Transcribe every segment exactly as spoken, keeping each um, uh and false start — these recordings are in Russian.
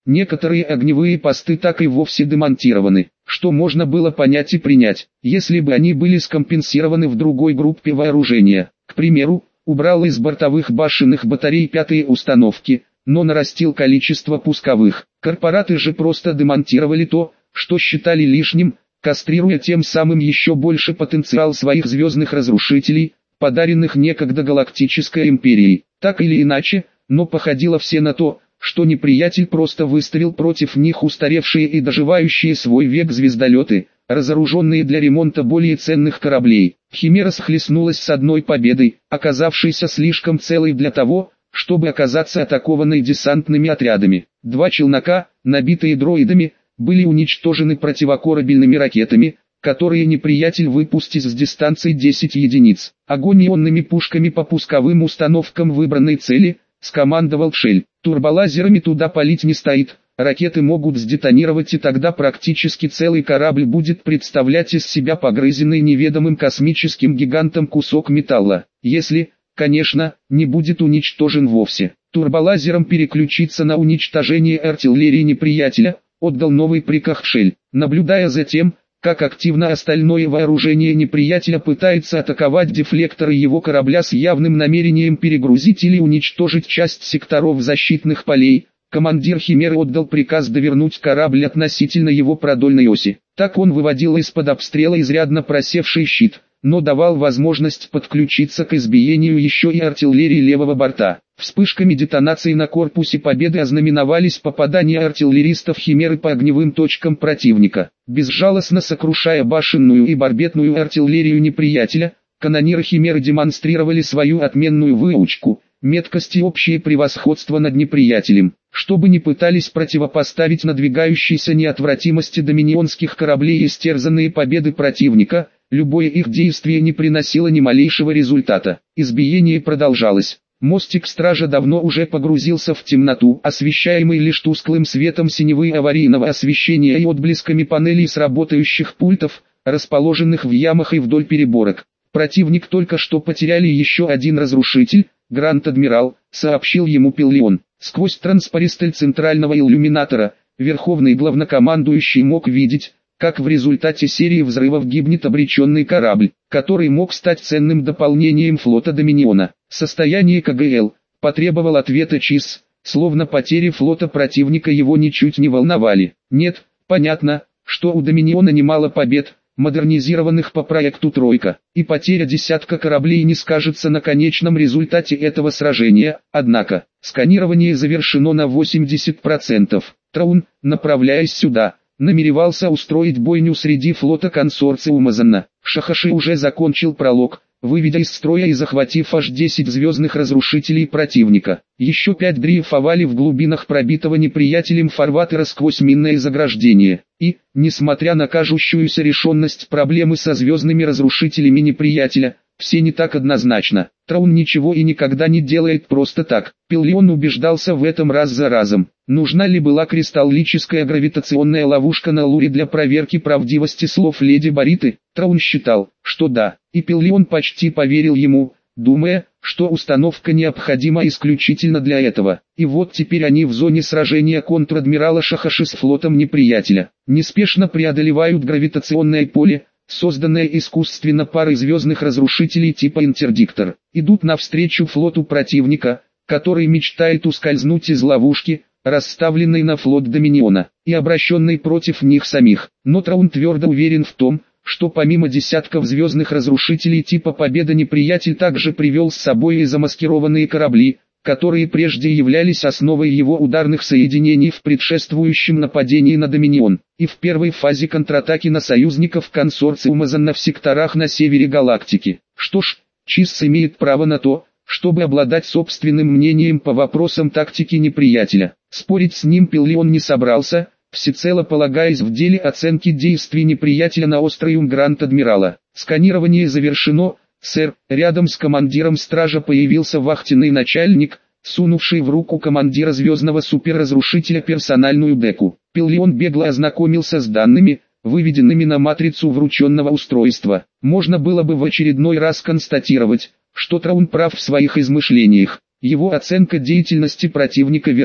Некоторые огневые посты так и вовсе демонтированы, что можно было понять и принять, если бы они были скомпенсированы в другой группе вооружения. К примеру, убрал из бортовых башенных батарей пятые установки, но нарастил количество пусковых. Корпораты же просто демонтировали то, что считали лишним, кастрируя тем самым еще больше потенциал своих звездных разрушителей, подаренных некогда Галактической Империей. Так или иначе, но походило все на то, что неприятель просто выставил против них устаревшие и доживающие свой век звездолеты, разоруженные для ремонта более ценных кораблей. Химера схлестнулась с одной победой, оказавшейся слишком целой для того, чтобы оказаться атакованной десантными отрядами. Два челнока, набитые дроидами, были уничтожены противокорабельными ракетами, которые неприятель выпустил с дистанции десять единиц. Огонь ионными пушками по пусковым установкам выбранной цели, скомандовал Шель. Турболазерами туда палить не стоит, ракеты могут сдетонировать, и тогда практически целый корабль будет представлять из себя погрызенный неведомым космическим гигантом кусок металла, если, конечно, не будет уничтожен вовсе. Турболазером переключиться на уничтожение артиллерии неприятеля, отдал новый приказ Шель, наблюдая за тем, как активно остальное вооружение неприятеля пытается атаковать дефлекторы его корабля с явным намерением перегрузить или уничтожить часть секторов защитных полей. Командир Химеры отдал приказ довернуть корабль относительно его продольной оси. Так он выводил из-под обстрела изрядно просевший щит, но давал возможность подключиться к избиению еще и артиллерии левого борта. Вспышками детонаций на корпусе Победы ознаменовались попадания артиллеристов Химеры по огневым точкам противника. Безжалостно сокрушая башенную и барбетную артиллерию неприятеля, канониры Химеры демонстрировали свою отменную выучку, меткость и общее превосходство над неприятелем. Что бы ни пытались противопоставить надвигающейся неотвратимости доминионских кораблей истерзанные победы противника, любое их действие не приносило ни малейшего результата. Избиение продолжалось. Мостик стража давно уже погрузился в темноту, освещаемый лишь тусклым светом синевы аварийного освещения и отблесками панелей с работающих пультов, расположенных в ямах и вдоль переборок. Противник только что потеряли еще один разрушитель, Гранд-Адмирал, сообщил ему Пиллион. Сквозь транспаристель центрального иллюминатора, верховный главнокомандующий мог видеть, как в результате серии взрывов гибнет обреченный корабль, который мог стать ценным дополнением флота Доминиона. Состояние КГЛ потребовал ответа ЧИС, словно потери флота противника его ничуть не волновали. Нет, понятно, что у Доминиона немало побед, модернизированных по проекту «Тройка», и потеря десятка кораблей не скажется на конечном результате этого сражения, однако, сканирование завершено на восемьдесят процентов. Траун, направляясь сюда, намеревался устроить бойню среди флота консорциума Занна. Шахаши уже закончил пролог, выведя из строя и захватив аж десять звездных разрушителей противника. Еще пять дрейфовали в глубинах пробитого неприятелем фарватера сквозь минное заграждение. И, несмотря на кажущуюся решенность проблемы со звездными разрушителями неприятеля, все не так однозначно. Траун ничего и никогда не делает просто так. Пиллион убеждался в этом раз за разом. Нужна ли была кристаллическая гравитационная ловушка на Луре для проверки правдивости слов леди Бариты? Траун считал, что да, и Пиллион почти поверил ему, думая, что установка необходима исключительно для этого. И вот теперь они в зоне сражения контр-адмирала Шахаши с флотом неприятеля. Неспешно преодолевают гравитационное поле, созданное искусственно парой звездных разрушителей типа Интердиктор. Идут навстречу флоту противника, который мечтает ускользнуть из ловушки, расставленной на флот Доминиона, и обращенной против них самих. Но Траун твердо уверен в том, что помимо десятков звездных разрушителей типа Победа неприятель также привел с собой и замаскированные корабли, которые прежде являлись основой его ударных соединений в предшествующем нападении на Доминион, и в первой фазе контратаки на союзников консорциума Занна в секторах на севере галактики. Что ж, ЧИС имеет право на то, чтобы обладать собственным мнением по вопросам тактики неприятеля. Спорить с ним Пиллион не собрался, всецело полагаясь в деле оценки действий неприятеля на острове Гранд-Адмирала. Сканирование завершено, сэр. Рядом с командиром стража появился вахтенный начальник, сунувший в руку командира звездного суперразрушителя персональную деку. Пиллион бегло ознакомился с данными, выведенными на матрицу врученного устройства. Можно было бы в очередной раз констатировать, что Траун прав в своих измышлениях. Его оценка деятельности противника верна.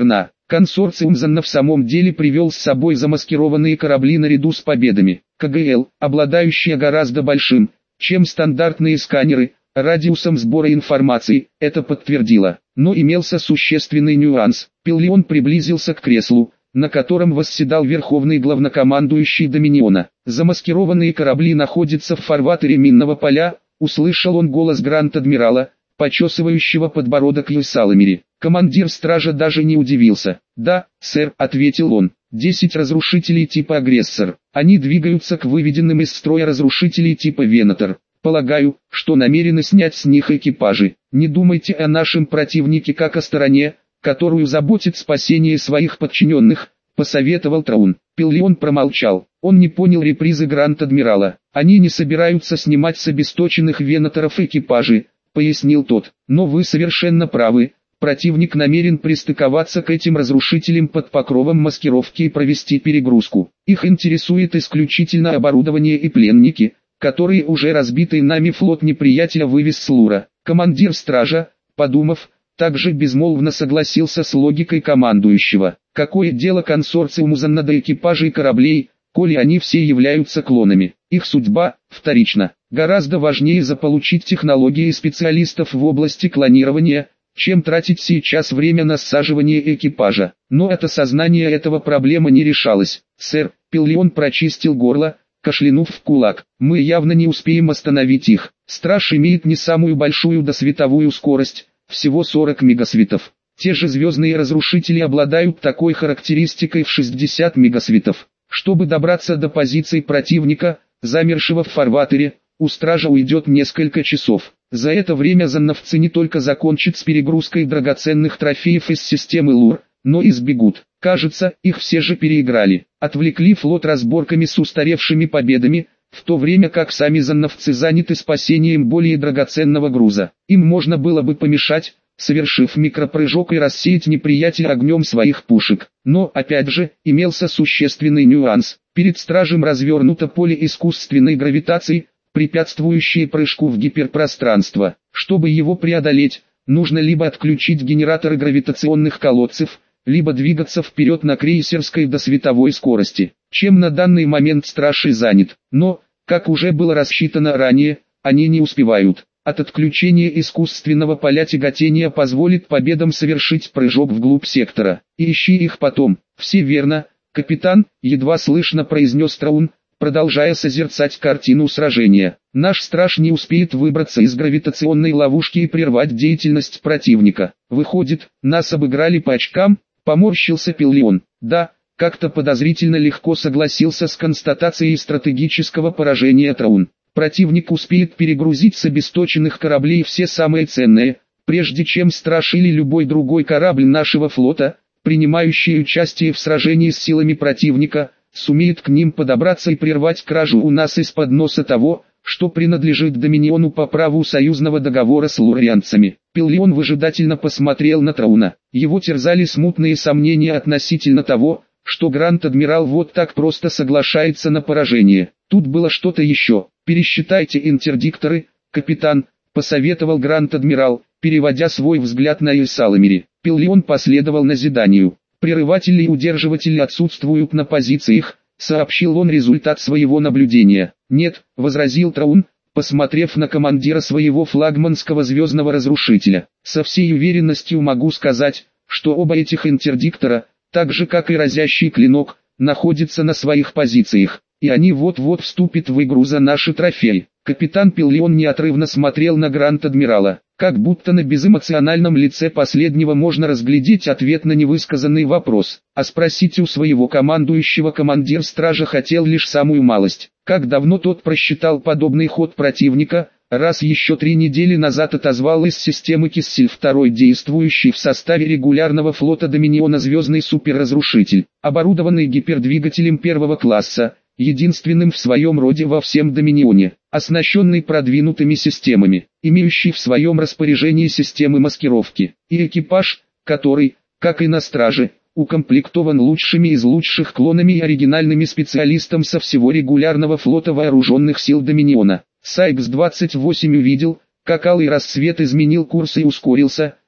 Консорциум Занна в самом деле привел с собой замаскированные корабли наряду с победами. КГЛ, обладающие гораздо большим, чем стандартные сканеры, радиусом сбора информации, это подтвердило. Но имелся существенный нюанс. Пиллион приблизился к креслу, на котором восседал верховный главнокомандующий Доминиона. «Замаскированные корабли находятся в фарватере минного поля», услышал он голос Гранд-адмирала, почесывающего подбородок Юсаламири. Командир стража даже не удивился. «Да, сэр», — ответил он. «Десять разрушителей типа агрессор. Они двигаются к выведенным из строя разрушителей типа Венатор. Полагаю, что намерены снять с них экипажи. Не думайте о нашем противнике как о стороне, которую заботит спасение своих подчиненных», — посоветовал Траун. Пиллион промолчал. Он не понял репризы Гранд-адмирала. «Они не собираются снимать с обесточенных Венаторов экипажи», — пояснил тот. «Но вы совершенно правы. Противник намерен пристыковаться к этим разрушителям под покровом маскировки и провести перегрузку. Их интересует исключительно оборудование и пленники, которые уже разбитый нами флот неприятеля вывез с Лура». Командир стража, подумав, также безмолвно согласился с логикой командующего. Какое дело консорциуму Занна до экипажей кораблей, коли они все являются клонами? Их судьба вторична. Гораздо важнее заполучить технологии специалистов в области клонирования, чем тратить сейчас время на саживание экипажа. Но от осознания этого проблема не решалась. «Сэр», — Пиллион прочистил горло, кашлянув в кулак, «мы явно не успеем остановить их. Страж имеет не самую большую досветовую скорость, всего сорок мегасветов. Те же звездные разрушители обладают такой характеристикой в шестьдесят мегасветов. Чтобы добраться до позиций противника, замершего в фарватере, у стража уйдет несколько часов. За это время занновцы не только закончат с перегрузкой драгоценных трофеев из системы Лур, но и сбегут. Кажется, их все же переиграли. Отвлекли флот разборками с устаревшими победами, в то время как сами занновцы заняты спасением более драгоценного груза. Им можно было бы помешать, совершив микропрыжок и рассеять неприятеля огнем своих пушек. Но, опять же, имелся существенный нюанс. Перед стражем развернуто поле искусственной гравитации, препятствующее прыжку в гиперпространство. Чтобы его преодолеть, нужно либо отключить генераторы гравитационных колодцев, либо двигаться вперед на крейсерской до световой скорости, чем на данный момент страж и занят. Но, как уже было рассчитано ранее, они не успевают. От отключения искусственного поля тяготения позволит победам совершить прыжок вглубь сектора. И ищи их потом. «Все верно, капитан», — едва слышно произнес Траун, продолжая созерцать картину сражения. «Наш страж не успеет выбраться из гравитационной ловушки и прервать деятельность противника. Выходит, нас обыграли по очкам?» — поморщился Пиллион. «Да», — как-то подозрительно легко согласился с констатацией стратегического поражения Траун. «Противник успеет перегрузить с обесточенных кораблей все самые ценные, прежде чем страж или любой другой корабль нашего флота, принимающий участие в сражении с силами противника, сумеет к ним подобраться и прервать кражу у нас из-под носа того, что принадлежит Доминиону по праву союзного договора с лурианцами». Пиллион выжидательно посмотрел на Трауна. Его терзали смутные сомнения относительно того, что Гранд-адмирал вот так просто соглашается на поражение. Тут было что-то еще. «Пересчитайте интердикторы, капитан», — посоветовал Гранд-адмирал, переводя свой взгляд на Юсаламири. Пиллион последовал назиданию. «Прерыватели и удерживатели отсутствуют на позициях», — сообщил он результат своего наблюдения. «Нет», — возразил Траун, посмотрев на командира своего флагманского звездного разрушителя. «Со всей уверенностью могу сказать, что оба этих интердиктора, так же как и разящий клинок, находятся на своих позициях, и они вот-вот вступят в игру за наши трофеи». Капитан Пиллион неотрывно смотрел на Гранд-адмирала, как будто на безэмоциональном лице последнего можно разглядеть ответ на невысказанный вопрос. А спросить у своего командующего командир стража хотел лишь самую малость. Как давно тот просчитал подобный ход противника, раз еще три недели назад отозвал из системы Киссель второй действующий в составе регулярного флота Доминиона звездный суперразрушитель, оборудованный гипердвигателем первого класса, единственным в своем роде во всем Доминионе, оснащенный продвинутыми системами, имеющий в своем распоряжении системы маскировки, и экипаж, который, как и на страже, укомплектован лучшими из лучших клонами и оригинальными специалистами со всего регулярного флота вооруженных сил Доминиона. Сайкс двадцать восемь увидел, как алый рассвет изменил курс и ускорился,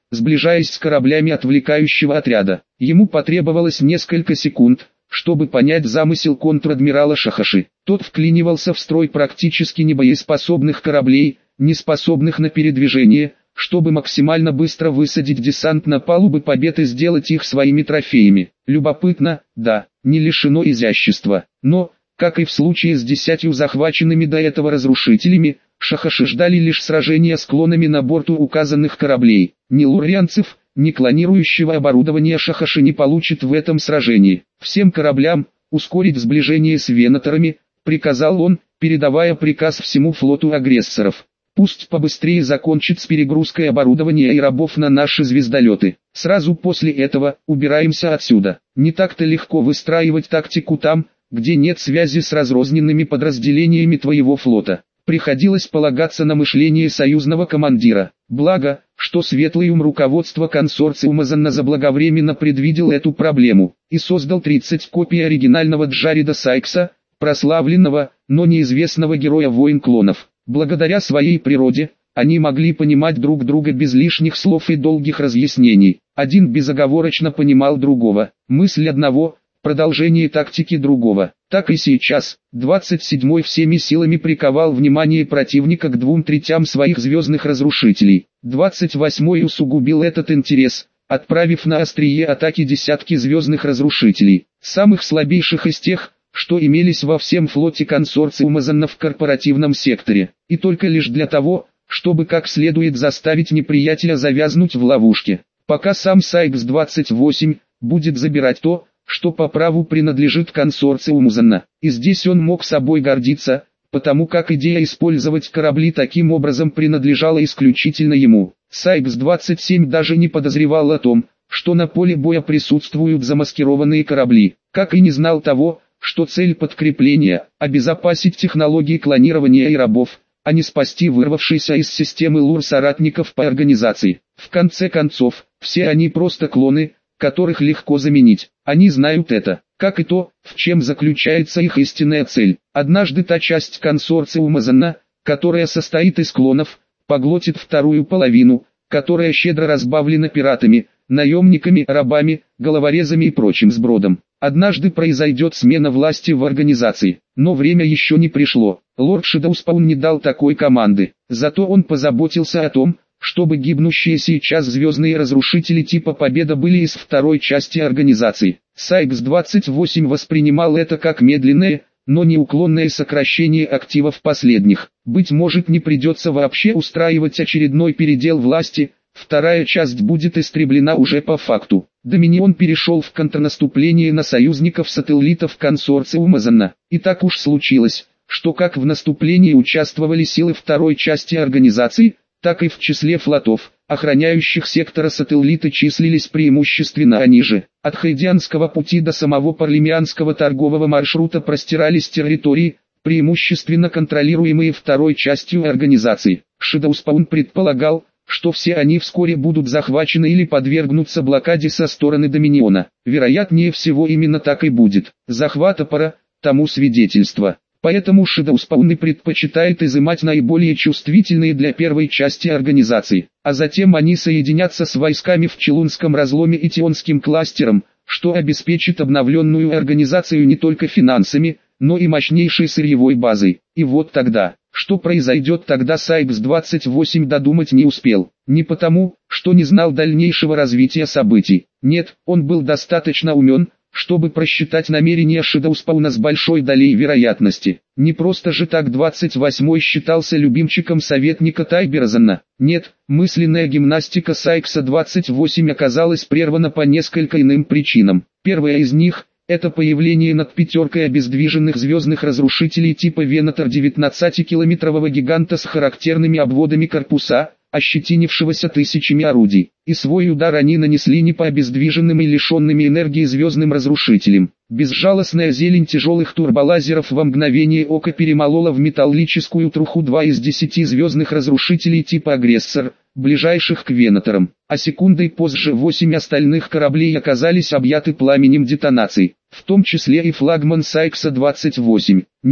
сближаясь с кораблями отвлекающего отряда. Ему потребовалось несколько секунд, чтобы понять замысел контр-адмирала Шахаши. Тот вклинивался в строй практически небоеспособных кораблей, не способных на передвижение, чтобы максимально быстро высадить десант на палубы Побед и сделать их своими трофеями. Любопытно, да, не лишено изящества, но, как и в случае с десятью захваченными до этого разрушителями, Шахаши ждали лишь сражения с клонами на борту указанных кораблей. Ни луррианцев, ни клонирующего оборудования Шахаши не получит в этом сражении. Всем кораблям ускорить сближение с венаторами, приказал он, передавая приказ всему флоту агрессоров. Пусть побыстрее закончит с перегрузкой оборудования и рабов на наши звездолеты. Сразу после этого убираемся отсюда. Не так-то легко выстраивать тактику там, где нет связи с разрозненными подразделениями твоего флота. Приходилось полагаться на мышление союзного командира. Благо, что светлый ум руководства консорциума Занна заблаговременно предвидел эту проблему и создал тридцать копий оригинального Джареда Сайкса, прославленного, но неизвестного героя войн клонов. Благодаря своей природе, они могли понимать друг друга без лишних слов и долгих разъяснений. Один безоговорочно понимал другого, мысль одного – продолжение тактики другого. Так и сейчас, двадцать седьмой всеми силами приковал внимание противника к двум третям своих звездных разрушителей. двадцать восьмой усугубил этот интерес, отправив на острие атаки десятки звездных разрушителей, самых слабейших из тех, что имелись во всем флоте консорциума Занна в корпоративном секторе, и только лишь для того, чтобы как следует заставить неприятеля завязнуть в ловушке. Пока сам Сайкс двадцать восемь будет забирать то, что по праву принадлежит консорциуму Занна. И здесь он мог собой гордиться, потому как идея использовать корабли таким образом принадлежала исключительно ему. Сайкс двадцать семь даже не подозревал о том, что на поле боя присутствуют замаскированные корабли, как и не знал того, что цель подкрепления – обезопасить технологии клонирования и рабов, а не спасти вырвавшийся из системы лур соратников по организации. В конце концов, все они просто клоны, которых легко заменить. Они знают это, как и то, в чем заключается их истинная цель. Однажды та часть консорциума Занна, которая состоит из клонов, поглотит вторую половину, которая щедро разбавлена пиратами, наемниками, рабами, головорезами и прочим сбродом. Однажды произойдет смена власти в организации, но время еще не пришло. Лорд Шэдоуспаун не дал такой команды, зато он позаботился о том, чтобы гибнущие сейчас звездные разрушители типа Победа были из второй части организации. Сайкс двадцать восемь воспринимал это как медленное, но неуклонное сокращение активов последних. Быть может, не придется вообще устраивать очередной передел власти, вторая часть будет истреблена уже по факту. Доминион перешел в контрнаступление на союзников-сателлитов консорциума Занна. И так уж случилось, что как в наступлении участвовали силы второй части организации, так и в числе флотов, охраняющих сектора сателлита, числились преимущественно они же. От Хайдианского пути до самого Парлемианского торгового маршрута простирались территории, преимущественно контролируемые второй частью организации. Шэдоуспаун предполагал, что все они вскоре будут захвачены или подвергнутся блокаде со стороны Доминиона. Вероятнее всего именно так и будет. Захвата пора, тому свидетельство. Поэтому Шэдоуспаун и предпочитает изымать наиболее чувствительные для первой части организации, а затем они соединятся с войсками в Челунском разломе и Тионским кластером, что обеспечит обновленную организацию не только финансами, но и мощнейшей сырьевой базой. И вот тогда, что произойдет тогда, Сайкс двадцать восемь додумать не успел. Не потому, что не знал дальнейшего развития событий. Нет, он был достаточно умен, чтобы просчитать намерения Шэдоуспауна с большой долей вероятности. Не просто же так двадцать восьмой считался любимчиком советника Тайбера Занна. Нет, мысленная гимнастика Сайкса двадцать восемь оказалась прервана по несколько иным причинам. Первая из них – это появление над пятеркой обездвиженных звездных разрушителей типа Венатор девятнадцатикилометрового гиганта с характерными обводами корпуса, ощетинившегося тысячами орудий, и свой удар они нанесли не по обездвиженным и лишенными энергии звездным разрушителям. Безжалостная зелень тяжелых турболазеров во мгновение ока перемолола в металлическую труху два из десяти звездных разрушителей типа Агрессор, ближайших к Венаторам, а секундой позже восемь остальных кораблей оказались объяты пламенем детонаций, в том числе и флагман Сайкса двадцать восемь. Нет,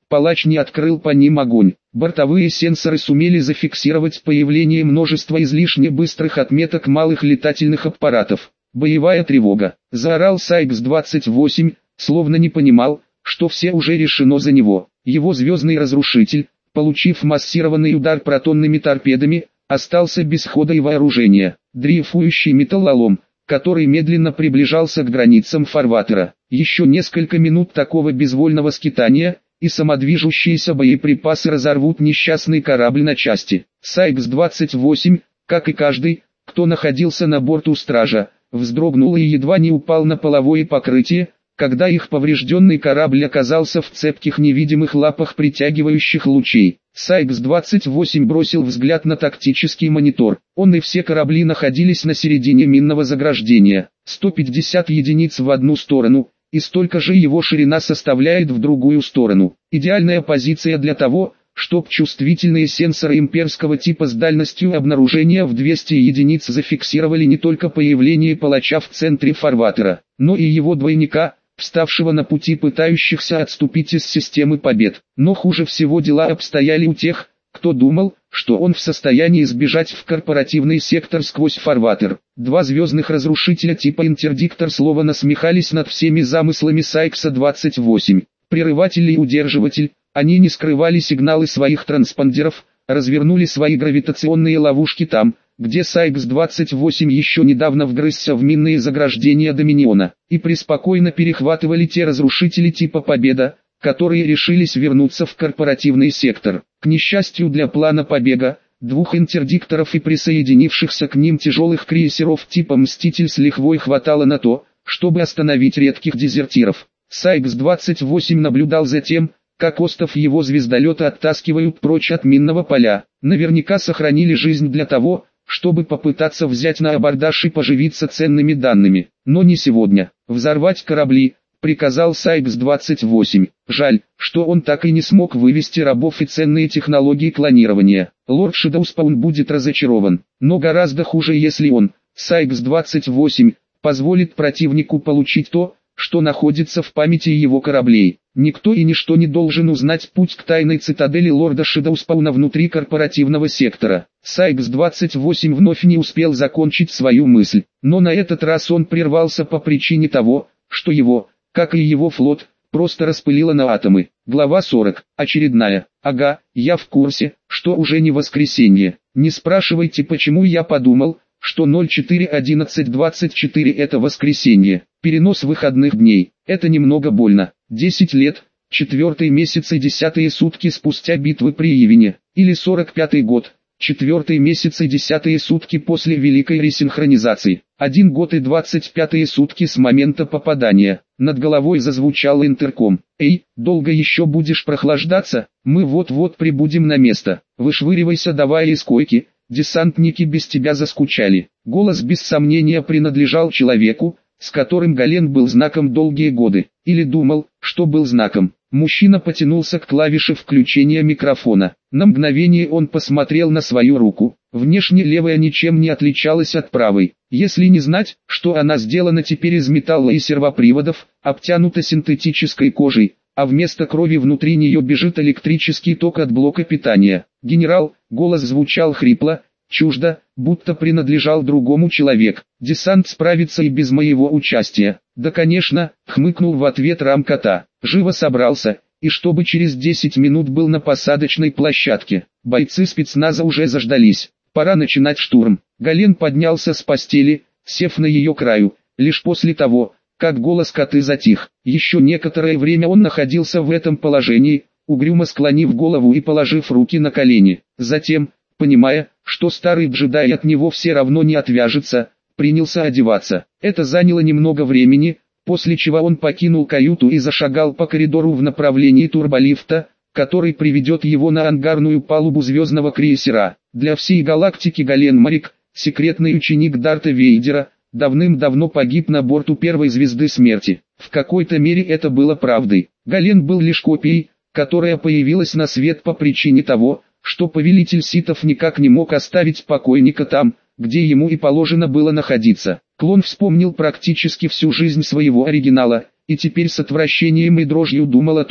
палач не открыл по ним огонь. Бортовые сенсоры сумели зафиксировать появление множества излишне быстрых отметок малых летательных аппаратов. «Боевая тревога!» – заорал Сайкс двадцать восемь, словно не понимал, что все уже решено за него. Его звездный разрушитель, получив массированный удар протонными торпедами, остался без хода и вооружения. Дрейфующий металлолом, который медленно приближался к границам фарватера. Еще несколько минут такого безвольного скитания, и самодвижущиеся боеприпасы разорвут несчастный корабль на части. Сайкс двадцать восемь, как и каждый, кто находился на борту стража, вздрогнул и едва не упал на половое покрытие, когда их поврежденный корабль оказался в цепких невидимых лапах притягивающих лучей. Сайкс двадцать восемь бросил взгляд на тактический монитор. Он и все корабли находились на середине минного заграждения. сто пятьдесят единиц в одну сторону, и столько же его ширина составляет в другую сторону. Идеальная позиция для того, чтоб чувствительные сенсоры имперского типа с дальностью обнаружения в двести единиц зафиксировали не только появление палача в центре фарватера, но и его двойника, вставшего на пути пытающихся отступить из системы побед. Но хуже всего дела обстояли у тех, кто думал, что он в состоянии сбежать в корпоративный сектор сквозь фарватер. Два звездных разрушителя типа Интердиктор словно насмехались над всеми замыслами Сайкса двадцать восемь. Прерыватель и удерживатель, они не скрывали сигналы своих транспондеров, развернули свои гравитационные ловушки там, где Сайкс двадцать восемь еще недавно вгрызся в минные заграждения Доминиона, и преспокойно перехватывали те разрушители типа Победа, которые решились вернуться в корпоративный сектор. К несчастью для плана побега, двух интердикторов и присоединившихся к ним тяжелых крейсеров типа Мститель с лихвой хватало на то, чтобы остановить редких дезертиров. Сайкс двадцать восемь наблюдал за тем, как остов его звездолета оттаскивают прочь от минного поля. Наверняка сохранили жизнь для того, чтобы попытаться взять на абордаж и поживиться ценными данными. Но не сегодня. Взорвать корабли, приказал Сайкс двадцать восемь. Жаль, что он так и не смог вывести рабов и ценные технологии клонирования. Лорд Шэдоуспаун будет разочарован. Но гораздо хуже, если он, Сайкс двадцать восемь, позволит противнику получить то, что находится в памяти его кораблей. Никто и ничто не должен узнать путь к тайной цитадели лорда Шэдоуспауна внутри корпоративного сектора. Сайкс двадцать восемь вновь не успел закончить свою мысль, но на этот раз он прервался по причине того, что его, как и его флот, просто распылило на атомы. Глава сорок. Очередная. Ага, я в курсе, что уже не воскресенье. Не спрашивайте, почему я подумал, что ноль четыре одиннадцать двадцать четыре это воскресенье. Перенос выходных дней. Это немного больно. десять лет, четвертый месяц и десятые сутки спустя битвы при Ивине. Или сорок пятый год, четвертый месяц и десятые сутки после великой ресинхронизации. Один год и двадцать пятые сутки с момента попадания. Над головой зазвучал интерком. «Эй, долго еще будешь прохлаждаться? Мы вот-вот прибудем на место. Вышвыривайся давай из койки, десантники без тебя заскучали». Голос без сомнения принадлежал человеку, с которым Гален был знаком долгие годы. Или думал, что был знаком. Мужчина потянулся к клавише включения микрофона. На мгновение он посмотрел на свою руку. Внешне левая ничем не отличалась от правой. Если не знать, что она сделана теперь из металла и сервоприводов, обтянута синтетической кожей, а вместо крови внутри нее бежит электрический ток от блока питания. «Генерал», голос звучал хрипло, чуждо, будто принадлежал другому человеку. «Десант справится и без моего участия». «Да конечно», хмыкнул в ответ Рамкота. «Живо собрался, и чтобы через десять минут был на посадочной площадке». Бойцы спецназа уже заждались. Пора начинать штурм. Гален поднялся с постели, сев на ее краю, лишь после того, как голос коты затих. Еще некоторое время он находился в этом положении, угрюмо склонив голову и положив руки на колени. Затем, понимая, что старый джедай от него все равно не отвяжется, принялся одеваться. Это заняло немного времени, после чего он покинул каюту и зашагал по коридору в направлении турболифта, который приведет его на ангарную палубу звездного крейсера. Для всей галактики Гален Марик, секретный ученик Дарта Вейдера, давным-давно погиб на борту первой звезды смерти. В какой-то мере это было правдой. Гален был лишь копией, которая появилась на свет по причине того, что повелитель ситов никак не мог оставить покойника там, где ему и положено было находиться. Клон вспомнил практически всю жизнь своего оригинала, и теперь с отвращением и дрожью думал о том,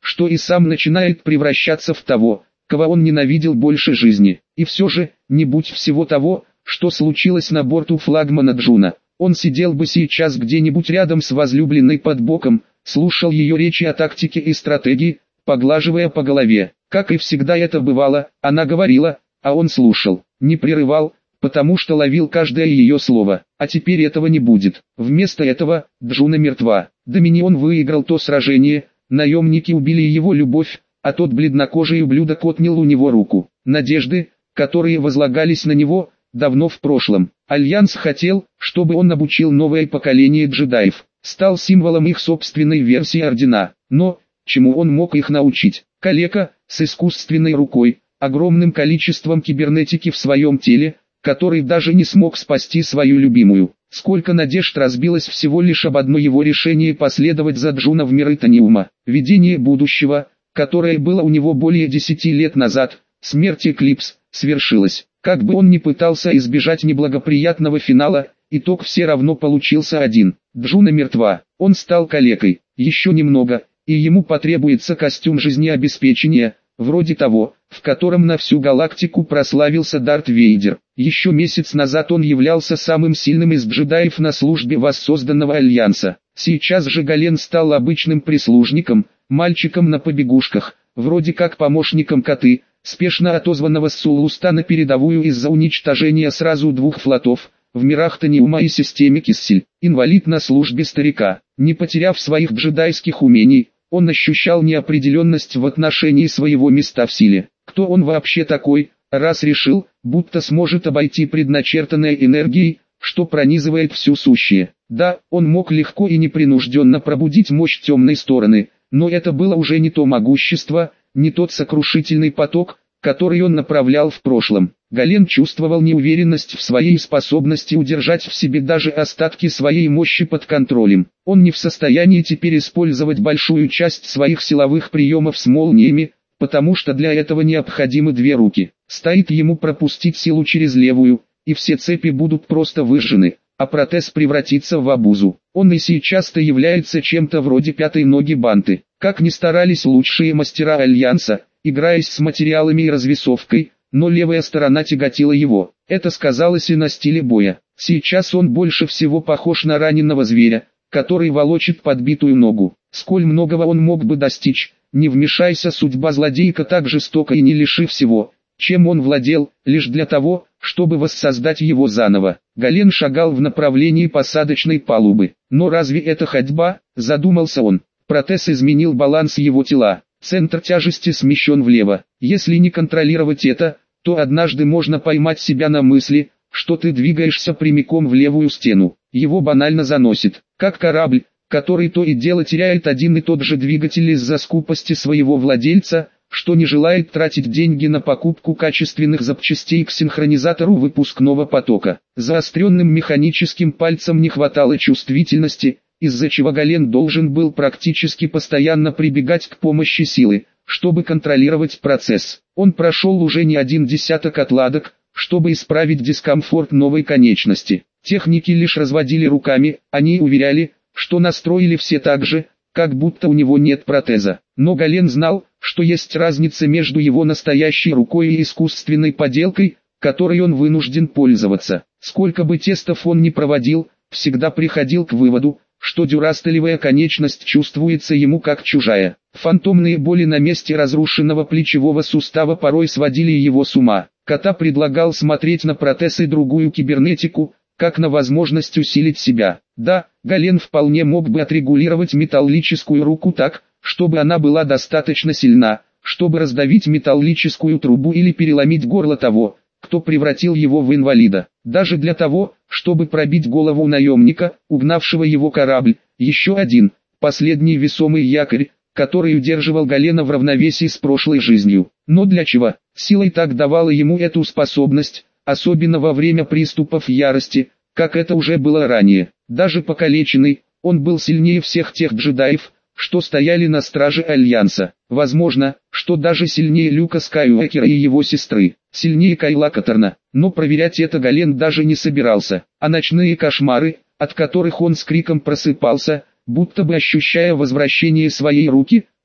что и сам начинает превращаться в того, кого он ненавидел больше жизни. И все же, не будь всего того, что случилось на борту флагмана Джуна, он сидел бы сейчас где-нибудь рядом с возлюбленной под боком, слушал ее речи о тактике и стратегии, поглаживая по голове. Как и всегда это бывало, она говорила, а он слушал, не прерывал, потому что ловил каждое ее слово. А теперь этого не будет. Вместо этого, Джуна мертва. Доминион выиграл то сражение, наемники убили его любовь, а тот бледнокожий ублюдок отнял у него руку. Надежды, которые возлагались на него, давно в прошлом. Альянс хотел, чтобы он обучил новое поколение джедаев, стал символом их собственной версии Ордена. Но, чему он мог их научить? Калека, с искусственной рукой, огромным количеством кибернетики в своем теле, который даже не смог спасти свою любимую. Сколько надежд разбилось всего лишь об одно его решение последовать за Джуна в миры Таниума. Видение будущего, которое было у него более десяти лет назад, смерть Эклипс, свершилась. Как бы он ни пытался избежать неблагоприятного финала, итог все равно получился один. Джуна мертва, он стал калекой. Еще немного, и ему потребуется костюм жизнеобеспечения, вроде того, в котором на всю галактику прославился Дарт Вейдер. Еще месяц назад он являлся самым сильным из джедаев на службе воссозданного Альянса. Сейчас же Гален стал обычным прислужником, мальчиком на побегушках, вроде как помощником Коты, спешно отозванного с Сулуста на передовую из-за уничтожения сразу двух флотов, в мирах Таниума и системе Киссель. Инвалид на службе старика. Не потеряв своих джедайских умений, он ощущал неопределенность в отношении своего места в силе. Кто он вообще такой, раз решил, будто сможет обойти предначертанной энергией, что пронизывает всю сущее? Да, он мог легко и непринужденно пробудить мощь темной стороны, но это было уже не то могущество, не тот сокрушительный поток, который он направлял в прошлом. Гален чувствовал неуверенность в своей способности удержать в себе даже остатки своей мощи под контролем. Он не в состоянии теперь использовать большую часть своих силовых приемов с молниями, потому что для этого необходимы две руки. Стоит ему пропустить силу через левую, и все цепи будут просто выжжены, а протез превратится в обузу. Он и сейчас-то является чем-то вроде пятой ноги Банты. Как ни старались лучшие мастера Альянса, играясь с материалами и развесовкой, но левая сторона тяготила его. Это сказалось и на стиле боя. Сейчас он больше всего похож на раненого зверя, который волочит подбитую ногу. Сколь многого он мог бы достичь, не вмешайся судьба злодейка так жестоко и не лишив всего, чем он владел, лишь для того, чтобы воссоздать его заново. Гален шагал в направлении посадочной палубы. Но разве это ходьба, задумался он. Протез изменил баланс его тела. Центр тяжести смещен влево. Если не контролировать это, то однажды можно поймать себя на мысли, что ты двигаешься прямиком в левую стену. Его банально заносит, как корабль, который то и дело теряет один и тот же двигатель из-за скупости своего владельца, что не желает тратить деньги на покупку качественных запчастей к синхронизатору выпускного потока. Заостренным механическим пальцем не хватало чувствительности, из-за чего Гален должен был практически постоянно прибегать к помощи силы, чтобы контролировать процесс. Он прошел уже не один десяток отладок, чтобы исправить дискомфорт новой конечности. Техники лишь разводили руками, они уверяли, что настроили все так же, как будто у него нет протеза. Но Гален знал, что есть разница между его настоящей рукой и искусственной поделкой, которой он вынужден пользоваться. Сколько бы тестов он ни проводил, всегда приходил к выводу, что дюрастелевая конечность чувствуется ему как чужая. Фантомные боли на месте разрушенного плечевого сустава порой сводили его с ума. Кота предлагал смотреть на протез и другую кибернетику, как на возможность усилить себя. Да, Гален вполне мог бы отрегулировать металлическую руку так, чтобы она была достаточно сильна, чтобы раздавить металлическую трубу или переломить горло того, кто превратил его в инвалида. Даже для того, чтобы пробить голову наемника, угнавшего его корабль, еще один, последний весомый якорь, который удерживал Галена в равновесии с прошлой жизнью. Но для чего? Сила и так давала ему эту способность, особенно во время приступов ярости, как это уже было ранее. Даже покалеченный, он был сильнее всех тех джедаев, что стояли на страже Альянса. Возможно, что даже сильнее Люка Скайуокера и его сестры, сильнее Кайла Каторна. Но проверять это Гален даже не собирался. А ночные кошмары, от которых он с криком просыпался, будто бы ощущая возвращение своей руки,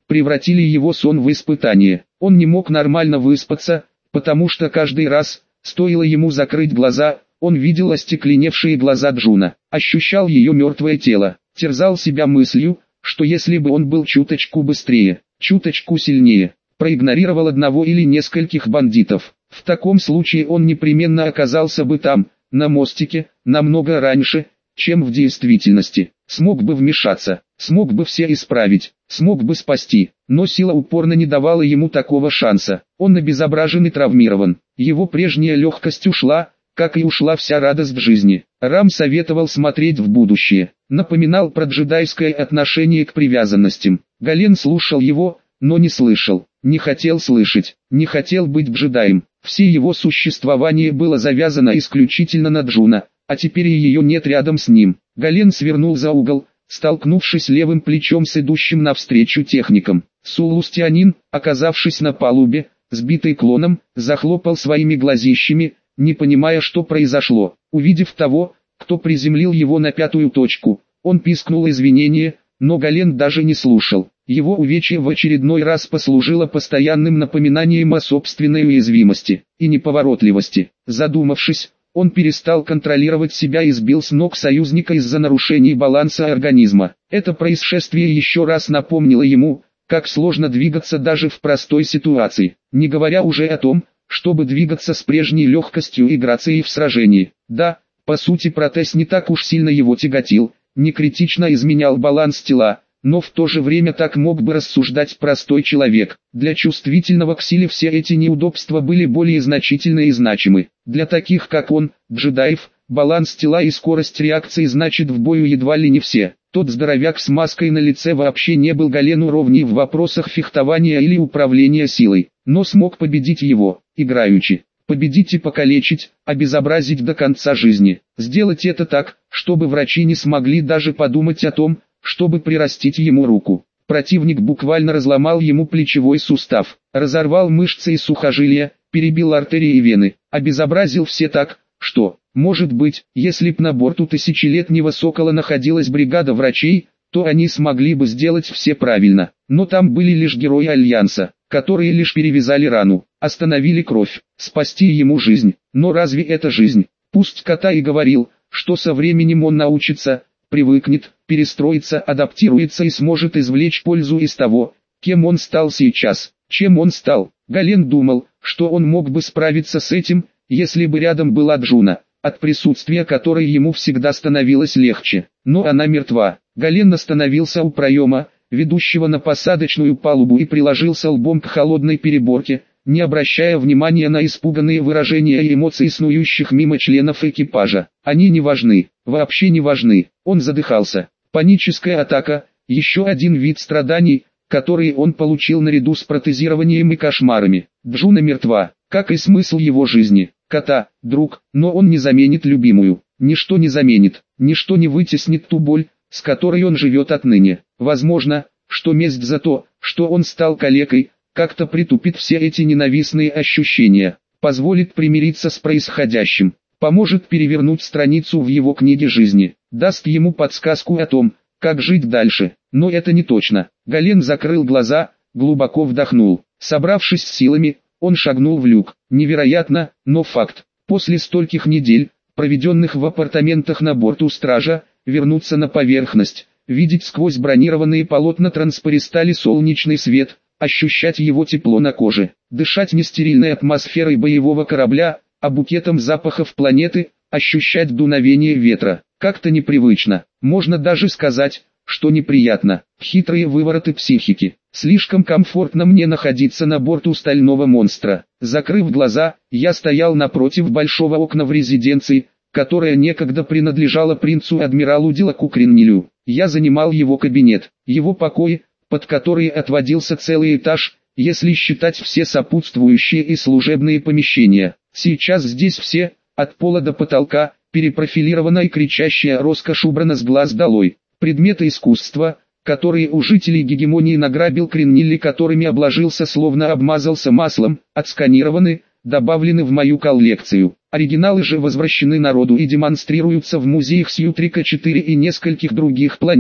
превратили его сон в испытание. Он не мог нормально выспаться, потому что каждый раз, стоило ему закрыть глаза, он видел остекленевшие глаза Джуна, ощущал ее мертвое тело, терзал себя мыслью, что если бы он был чуточку быстрее, чуточку сильнее, проигнорировал одного или нескольких бандитов, в таком случае он непременно оказался бы там, на мостике, намного раньше, чем в действительности, смог бы вмешаться, смог бы все исправить, смог бы спасти, но сила упорно не давала ему такого шанса. Он обезображен и травмирован, его прежняя легкость ушла, как и ушла вся радость жизни. Рам советовал смотреть в будущее, напоминал про джедайское отношение к привязанностям. Гален слушал его, но не слышал, не хотел слышать, не хотел быть джедаем. Все его существование было завязано исключительно на Джуна, а теперь и ее нет рядом с ним. Гален свернул за угол, столкнувшись левым плечом с идущим навстречу техником. Сулустианин, оказавшись на палубе, сбитый клоном, захлопал своими глазищами, не понимая, что произошло. Увидев того, кто приземлил его на пятую точку, он пискнул извинения, но Гален даже не слушал. Его увечье в очередной раз послужило постоянным напоминанием о собственной уязвимости и неповоротливости. Задумавшись, он перестал контролировать себя и сбил с ног союзника из-за нарушений баланса организма. Это происшествие еще раз напомнило ему, как сложно двигаться даже в простой ситуации, не говоря уже о том, чтобы двигаться с прежней легкостью и грацией в сражении. Да, по сути протез не так уж сильно его тяготил, не критично изменял баланс тела, но в то же время так мог бы рассуждать простой человек. Для чувствительного к силе все эти неудобства были более значительны и значимы. Для таких как он, джедаев, баланс тела и скорость реакции значит в бою едва ли не все. Тот здоровяк с маской на лице вообще не был Галену ровней в вопросах фехтования или управления силой, но смог победить его, играючи. Победить и покалечить, обезобразить до конца жизни. Сделать это так, чтобы врачи не смогли даже подумать о том, чтобы прирастить ему руку. Противник буквально разломал ему плечевой сустав, разорвал мышцы и сухожилия, перебил артерии и вены, обезобразил все так, что, может быть, если б на борту тысячелетнего Сокола находилась бригада врачей, то они смогли бы сделать все правильно. Но там были лишь герои Альянса, которые лишь перевязали рану, остановили кровь, спасти ему жизнь. Но разве это жизнь? Пусть Кота и говорил, что со временем он научится, привыкнет, перестроится, адаптируется и сможет извлечь пользу из того, кем он стал сейчас. Чем он стал? Гален думал, что он мог бы справиться с этим, если бы рядом была Джуна, от присутствия которой ему всегда становилось легче. Но она мертва. Гален остановился у проема, ведущего на посадочную палубу, и приложился лбом к холодной переборке, не обращая внимания на испуганные выражения и эмоции снующих мимо членов экипажа. Они не важны, вообще не важны. Он задыхался. Паническая атака, еще один вид страданий, которые он получил наряду с протезированием и кошмарами. Джуна мертва, как и смысл его жизни. Кота, друг, но он не заменит любимую. Ничто не заменит, ничто не вытеснит ту боль, с которой он живет отныне. Возможно, что месть за то, что он стал калекой, как-то притупит все эти ненавистные ощущения, позволит примириться с происходящим, поможет перевернуть страницу в его книге жизни, даст ему подсказку о том, как жить дальше. Но это не точно. Гален закрыл глаза, глубоко вдохнул. Собравшись с силами, он шагнул в люк. Невероятно, но факт. После стольких недель, проведенных в апартаментах на борту стража, вернуться на поверхность, видеть сквозь бронированные полотна транспористали солнечный свет, ощущать его тепло на коже, дышать не стерильной атмосферой боевого корабля, а букетом запахов планеты, ощущать дуновение ветра. Как-то непривычно, можно даже сказать, что неприятно. Хитрые вывороты психики. Слишком комфортно мне находиться на борту стального монстра. Закрыв глаза, я стоял напротив большого окна в резиденции, которая некогда принадлежала принцу-адмиралу Дилаку Криннилю. Я занимал его кабинет, его покои, под которые отводился целый этаж, если считать все сопутствующие и служебные помещения. Сейчас здесь все, от пола до потолка, перепрофилирована и кричащая роскошь убрана с глаз долой. Предметы искусства, которые у жителей гегемонии награбил Криннилли, которыми обложился словно обмазался маслом, отсканированы, добавлены в мою коллекцию. Оригиналы же возвращены народу и демонстрируются в музеях Сьютрика четыре и нескольких других планет.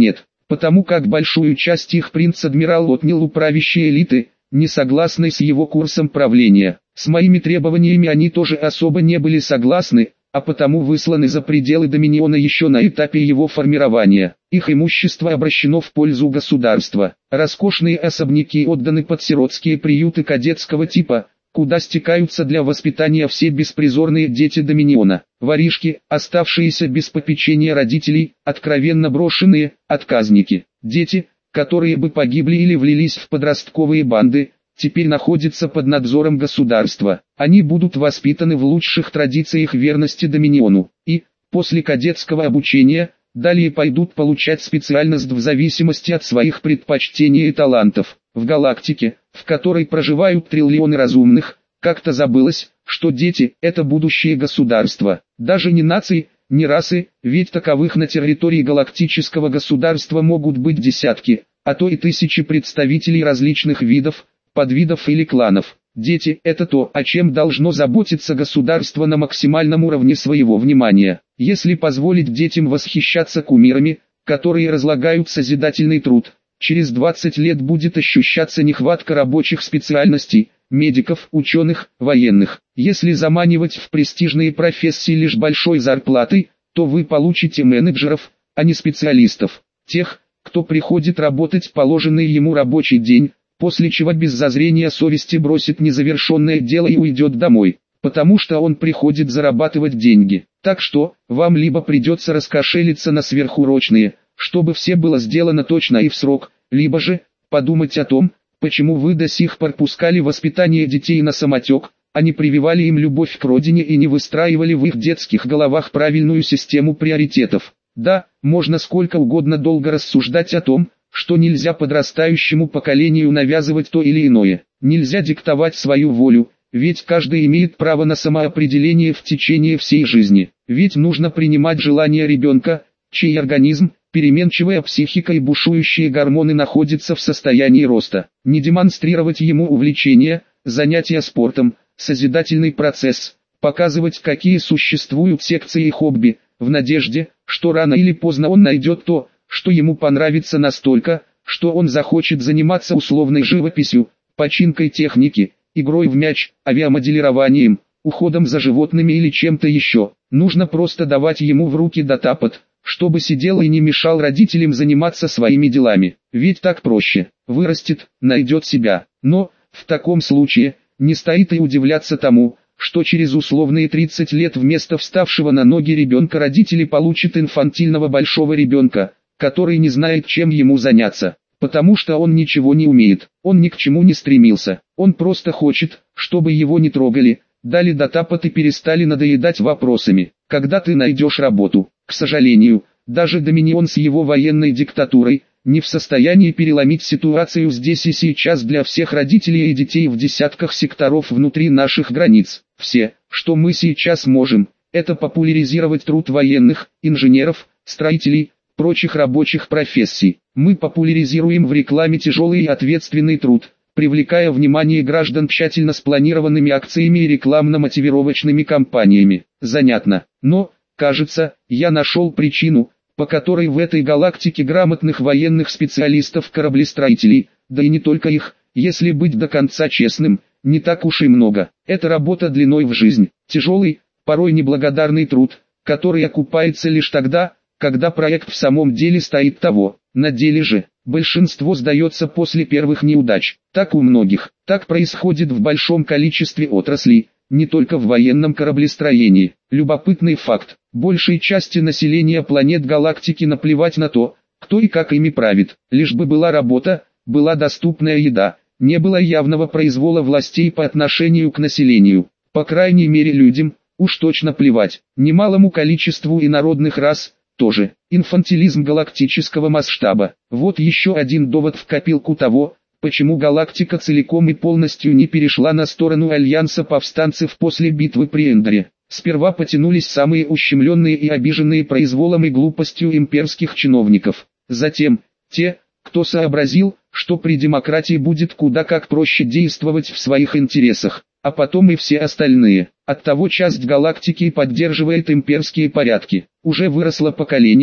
потому как большую часть их принц-адмирал отнял у правящей элиты, не согласной с его курсом правления. С моими требованиями они тоже особо не были согласны, а потому высланы за пределы доминиона еще на этапе его формирования. Их имущество обращено в пользу государства. Роскошные особняки отданы под сиротские приюты кадетского типа, куда стекаются для воспитания все беспризорные дети доминиона. Воришки, оставшиеся без попечения родителей, откровенно брошенные, отказники. Дети, которые бы погибли или влились в подростковые банды, теперь находятся под надзором государства. Они будут воспитаны в лучших традициях верности доминиону, и, после кадетского обучения, далее пойдут получать специальность в зависимости от своих предпочтений и талантов. В галактике, в которой проживают триллионы разумных, как-то забылось, что дети – это будущее государства. Даже не нации, не расы, ведь таковых на территории галактического государства могут быть десятки, а то и тысячи представителей различных видов, подвидов или кланов. Дети – это то, о чем должно заботиться государство на максимальном уровне своего внимания. Если позволить детям восхищаться кумирами, которые разлагают созидательный труд, через двадцать лет будет ощущаться нехватка рабочих специальностей, медиков, ученых, военных. Если заманивать в престижные профессии лишь большой зарплатой, то вы получите менеджеров, а не специалистов. Тех, кто приходит работать положенный ему рабочий день, после чего без зазрения совести бросит незавершенное дело и уйдет домой, потому что он приходит зарабатывать деньги. Так что, вам либо придется раскошелиться на сверхурочные, чтобы все было сделано точно и в срок, либо же, подумать о том, почему вы до сих пор пускали воспитание детей на самотек, а не прививали им любовь к родине и не выстраивали в их детских головах правильную систему приоритетов. Да, можно сколько угодно долго рассуждать о том, что нельзя подрастающему поколению навязывать то или иное, нельзя диктовать свою волю, ведь каждый имеет право на самоопределение в течение всей жизни, ведь нужно принимать желания ребенка, чей организм, переменчивая психика и бушующие гормоны находятся в состоянии роста, не демонстрировать ему увлечения, занятия спортом, созидательный процесс, показывать, какие существуют секции и хобби, в надежде, что рано или поздно он найдет то, что ему понравится настолько, что он захочет заниматься условной живописью, починкой техники, игрой в мяч, авиамоделированием, уходом за животными или чем-то еще. Нужно просто давать ему в руки датапад, чтобы сидел и не мешал родителям заниматься своими делами. Ведь так проще. Вырастет, найдет себя. Но, в таком случае, не стоит и удивляться тому, что через условные тридцать лет вместо вставшего на ноги ребенка родители получат инфантильного большого ребенка, который не знает, чем ему заняться, потому что он ничего не умеет, он ни к чему не стремился, он просто хочет, чтобы его не трогали, дали датапад и перестали надоедать вопросами, когда ты найдешь работу. К сожалению, даже Доминион с его военной диктатурой, не в состоянии переломить ситуацию здесь и сейчас для всех родителей и детей в десятках секторов внутри наших границ. Все, что мы сейчас можем, это популяризировать труд военных, инженеров, строителей, прочих рабочих профессий. Мы популяризируем в рекламе тяжелый и ответственный труд, привлекая внимание граждан тщательно спланированными акциями и рекламно-мотивировочными кампаниями. Занятно, но, кажется, я нашел причину, по которой в этой галактике грамотных военных специалистов-кораблестроителей, да и не только их, если быть до конца честным, не так уж и много. Это работа длиной в жизнь, тяжелый, порой неблагодарный труд, который окупается лишь тогда, когда проект в самом деле стоит того. На деле же, большинство сдается после первых неудач. Так у многих, так происходит в большом количестве отраслей, не только в военном кораблестроении. Любопытный факт, большей части населения планет галактики наплевать на то, кто и как ими правит. Лишь бы была работа, была доступная еда, не было явного произвола властей по отношению к населению. По крайней мере людям, уж точно плевать. Немалому количеству инородных рас, тоже. Инфантилизм галактического масштаба. Вот еще один довод в копилку того, почему галактика целиком и полностью не перешла на сторону альянса повстанцев после битвы при Эндоре. Сперва потянулись самые ущемленные и обиженные произволом и глупостью имперских чиновников. Затем, те, кто сообразил, что при демократии будет куда как проще действовать в своих интересах, а потом и все остальные. Оттого часть галактики поддерживает имперские порядки. Уже выросло поколение,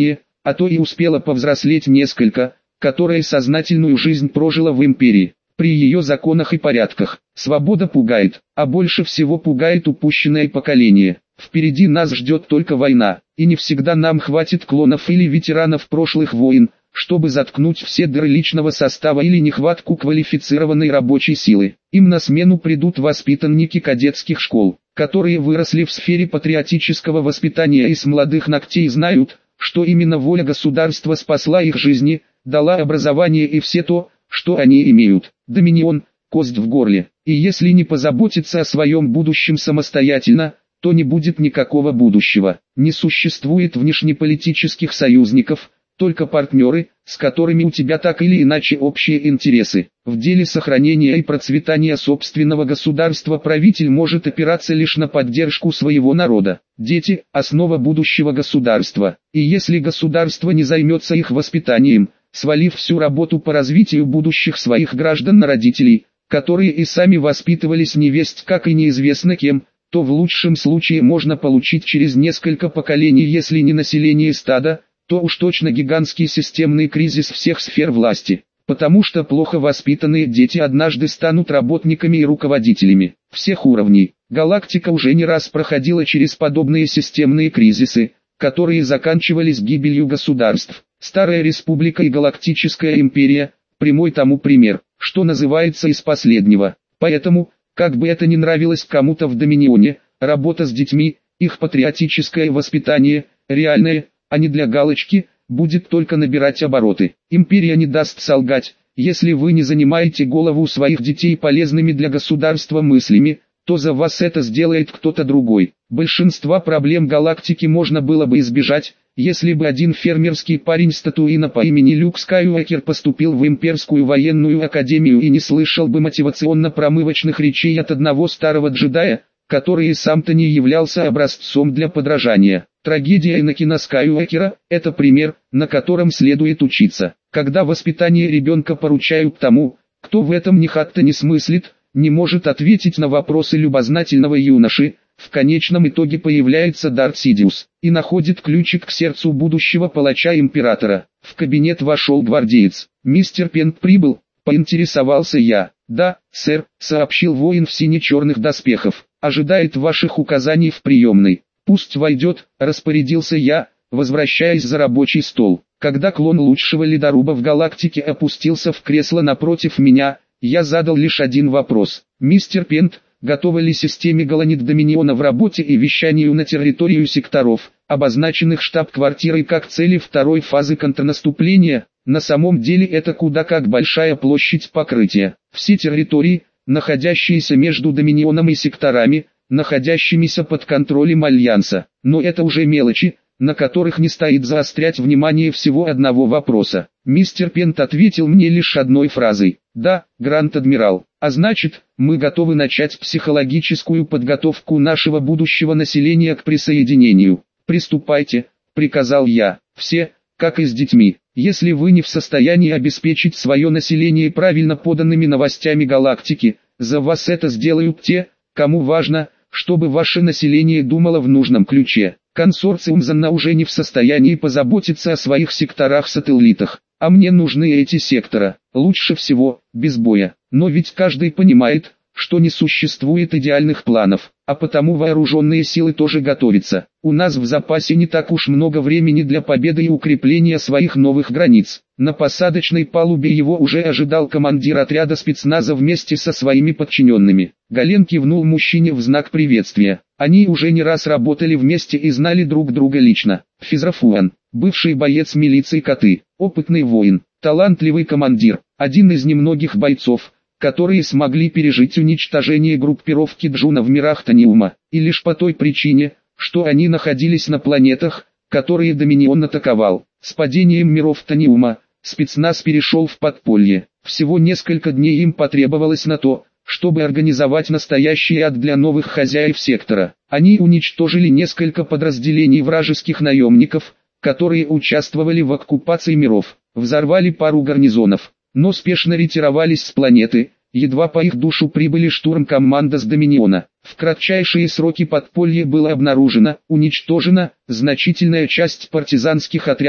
а то и успела повзрослеть несколько, которая сознательную жизнь прожила в империи. При ее законах и порядках, свобода пугает, а больше всего пугает упущенное поколение. Впереди нас ждет только война, и не всегда нам хватит клонов или ветеранов прошлых войн, чтобы заткнуть все дыры личного состава или нехватку квалифицированной рабочей силы. Им на смену придут воспитанники кадетских школ, которые выросли в сфере патриотического воспитания и с молодых ногтей знают, что именно воля государства спасла их жизни, дала образование и все то, что они имеют. Доминион – кость в горле, и если не позаботиться о своем будущем самостоятельно, то не будет никакого будущего. Не существует внешнеполитических союзников, только партнеры, с которыми у тебя так или иначе общие интересы. В деле сохранения и процветания собственного государства правитель может опираться лишь на поддержку своего народа. Дети – основа будущего государства, и если государство не займется их воспитанием, свалив всю работу по развитию будущих своих граждан на родителей, которые и сами воспитывались невесть как и неизвестно кем, то в лучшем случае можно получить через несколько поколений, если не население стада, то уж точно гигантский системный кризис всех сфер власти, потому что плохо воспитанные дети однажды станут работниками и руководителями всех уровней. Галактика уже не раз проходила через подобные системные кризисы, которые заканчивались гибелью государств. Старая республика и галактическая империя – прямой тому пример, что называется из последнего. Поэтому, как бы это ни нравилось кому-то в Доминионе, работа с детьми, их патриотическое воспитание, реальное, а не для галочки, будет только набирать обороты. Империя не даст солгать, если вы не занимаете голову своих детей полезными для государства мыслями, то за вас это сделает кто-то другой. Большинства проблем галактики можно было бы избежать, если бы один фермерский парень с Татуина по имени Люк Скайуокер поступил в имперскую военную академию и не слышал бы мотивационно-промывочных речей от одного старого джедая, который и сам-то не являлся образцом для подражания. Трагедия Энакина Скайуокера – это пример, на котором следует учиться. Когда воспитание ребенка поручают тому, кто в этом ни хатта не смыслит, не может ответить на вопросы любознательного юноши, в конечном итоге появляется Дарт Сидиус и находит ключик к сердцу будущего палача императора. В кабинет вошел гвардеец. «Мистер Пент прибыл?» – поинтересовался я. «Да, сэр», – сообщил воин в сине-черных доспехах. «Ожидает ваших указаний в приемной». «Пусть войдет», – распорядился я, возвращаясь за рабочий стол. Когда клон лучшего ледоруба в галактике опустился в кресло напротив меня, я задал лишь один вопрос. «Мистер Пент, готова ли системе Галанит Доминиона в работе и вещанию на территорию секторов, обозначенных штаб-квартирой как цели второй фазы контрнаступления?» На самом деле это куда как большая площадь покрытия. Все территории, находящиеся между Доминионом и секторами, находящимися под контролем Альянса. Но это уже мелочи, на которых не стоит заострять внимание всего одного вопроса. Мистер Пент ответил мне лишь одной фразой: «Да, Гранд-Адмирал, а значит, мы готовы начать психологическую подготовку нашего будущего населения к присоединению». «Приступайте», — приказал я. «Все, как и с детьми. Если вы не в состоянии обеспечить свое население правильно поданными новостями галактики, за вас это сделают те, кому важно, чтобы ваше население думало в нужном ключе». Консорциум Занна уже не в состоянии позаботиться о своих секторах-сателлитах, а мне нужны эти сектора, лучше всего, без боя. Но ведь каждый понимает, что не существует идеальных планов, а потому вооруженные силы тоже готовятся. У нас в запасе не так уж много времени для победы и укрепления своих новых границ. На посадочной палубе его уже ожидал командир отряда спецназа вместе со своими подчиненными. Гален кивнул мужчине в знак приветствия. Они уже не раз работали вместе и знали друг друга лично. Физрафуан, бывший боец милиции Коты, опытный воин, талантливый командир, один из немногих бойцов, которые смогли пережить уничтожение группировки Джуна в мирах Таниума, и лишь по той причине, что они находились на планетах, которые Доминион атаковал. С падением миров Таниума, спецназ перешел в подполье. Всего несколько дней им потребовалось на то, чтобы организовать настоящий ад для новых хозяев сектора. Они уничтожили несколько подразделений вражеских наемников, которые участвовали в оккупации миров, взорвали пару гарнизонов, но спешно ретировались с планеты, едва по их душу прибыли штурм-команда с Доминиона. В кратчайшие сроки подполье было обнаружено, уничтожена значительная часть партизанских отрядов,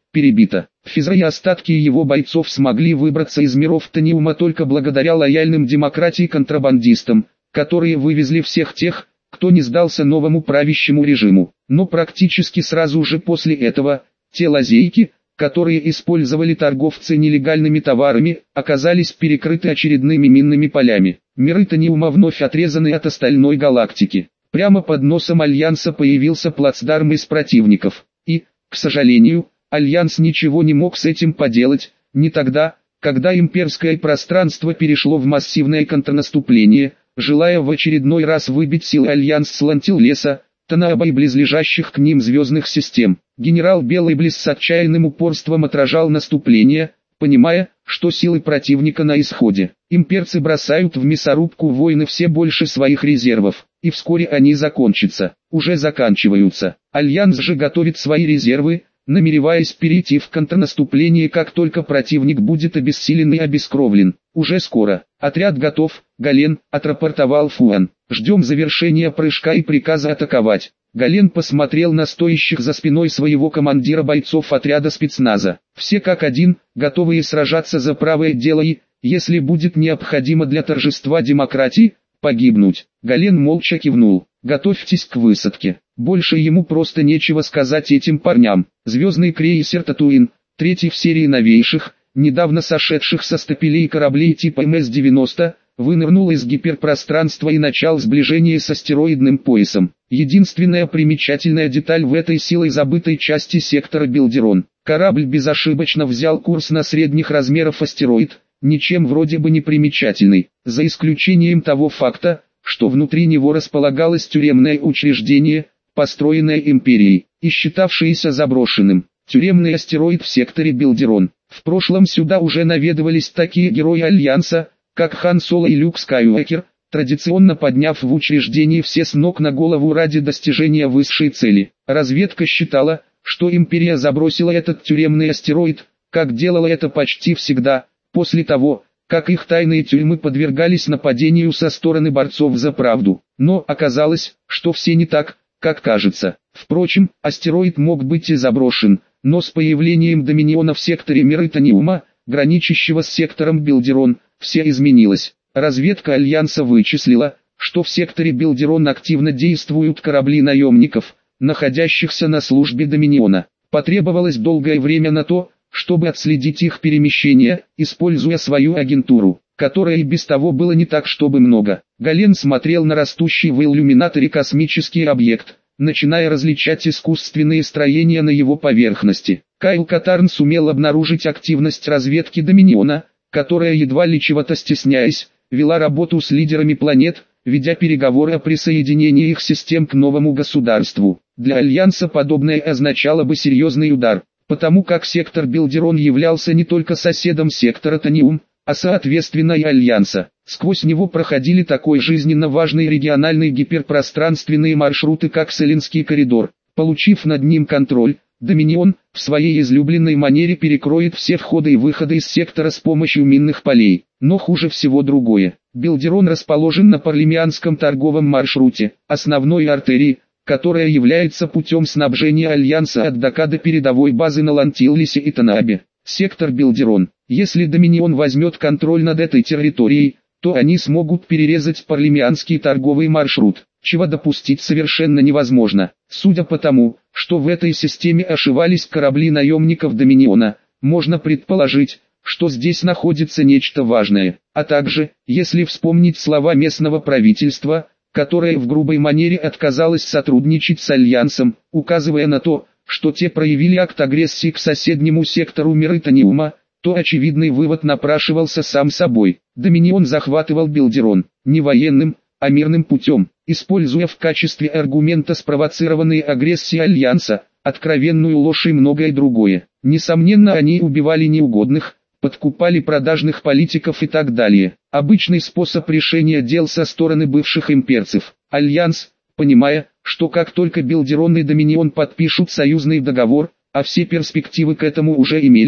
перебито. Физра и остатки его бойцов смогли выбраться из миров Таниума только благодаря лояльным демократии контрабандистам, которые вывезли всех тех, кто не сдался новому правящему режиму. Но практически сразу же после этого, те лазейки, которые использовали торговцы нелегальными товарами, оказались перекрыты очередными минными полями. Миры Таниума вновь отрезаны от остальной галактики. Прямо под носом Альянса появился плацдарм из противников. И, к сожалению, Альянс ничего не мог с этим поделать, не тогда, когда имперское пространство перешло в массивное контрнаступление, желая в очередной раз выбить силы Альянс с Лантиллеса, Танааба и близлежащих к ним звездных систем. Генерал Белый Близ с отчаянным упорством отражал наступление, понимая, что силы противника на исходе. Имперцы бросают в мясорубку войны все больше своих резервов, и вскоре они закончатся, уже заканчиваются. Альянс же готовит свои резервы, намереваясь перейти в контрнаступление, как только противник будет обессилен и обескровлен. Уже скоро. Отряд готов, Гален, отрапортовал Фуан. Ждем завершения прыжка и приказа атаковать. Гален посмотрел на стоящих за спиной своего командира бойцов отряда спецназа. Все как один, готовые сражаться за правое дело и, если будет необходимо для торжества демократии, погибнуть. Гален молча кивнул. Готовьтесь к высадке. Больше ему просто нечего сказать этим парням. Звездный крейсер Татуин, третий в серии новейших, недавно сошедших со стапелей кораблей типа эм эс девяносто, вынырнул из гиперпространства и начал сближение с астероидным поясом. Единственная примечательная деталь в этой силой забытой части сектора Билдерон. Корабль безошибочно взял курс на средних размеров астероид, ничем вроде бы не примечательный, за исключением того факта, что внутри него располагалось тюремное учреждение, построенное Империей, и считавшееся заброшенным. Тюремный астероид в секторе Билдерон. В прошлом сюда уже наведывались такие герои Альянса, как Хан Соло и Люк Скайуокер, традиционно подняв в учреждении все с ног на голову ради достижения высшей цели. Разведка считала, что Империя забросила этот тюремный астероид, как делала это почти всегда, после того, как их тайные тюрьмы подвергались нападению со стороны борцов за правду. Но оказалось, что все не так, как кажется. Впрочем, астероид мог быть и заброшен, но с появлением Доминиона в секторе мира Таниума, граничащего с сектором Билдерон, все изменилось. Разведка Альянса вычислила, что в секторе Билдерон активно действуют корабли наемников, находящихся на службе Доминиона. Потребовалось долгое время на то, чтобы отследить их перемещение, используя свою агентуру, которая и без того было не так чтобы много. Гален смотрел на растущий в иллюминаторе космический объект, начиная различать искусственные строения на его поверхности. Кайл Катарн сумел обнаружить активность разведки Доминиона, которая, едва ли чего-то стесняясь, вела работу с лидерами планет, ведя переговоры о присоединении их систем к новому государству. Для Альянса подобное означало бы серьезный удар, потому как сектор Билдерон являлся не только соседом сектора Таниум, а соответственно и Альянса. Сквозь него проходили такой жизненно важные региональные гиперпространственные маршруты, как Селенский коридор. Получив над ним контроль, Доминион, в своей излюбленной манере перекроет все входы и выходы из сектора с помощью минных полей. Но хуже всего другое. Билдерон расположен на Парлемианском торговом маршруте, основной артерии, которая является путем снабжения Альянса от Дока до передовой базы на Лантиллесе и Танаабе. Сектор Билдерон. Если Доминион возьмет контроль над этой территорией, то они смогут перерезать Парлемианский торговый маршрут, чего допустить совершенно невозможно. Судя по тому, что в этой системе ошивались корабли наемников Доминиона, можно предположить, что здесь находится нечто важное. А также, если вспомнить слова местного правительства, которое в грубой манере отказалось сотрудничать с Альянсом, указывая на то, что те проявили акт агрессии к соседнему сектору мира Таниума, то очевидный вывод напрашивался сам собой. Доминион захватывал Билдерон, не военным, а мирным путем, используя в качестве аргумента спровоцированные агрессии Альянса, откровенную ложь и многое другое. Несомненно, они убивали неугодных, подкупали продажных политиков и так далее. Обычный способ решения дел со стороны бывших имперцев. Альянс, понимая, что как только Билдерон и Доминион подпишут союзный договор, а все перспективы к этому уже имелись,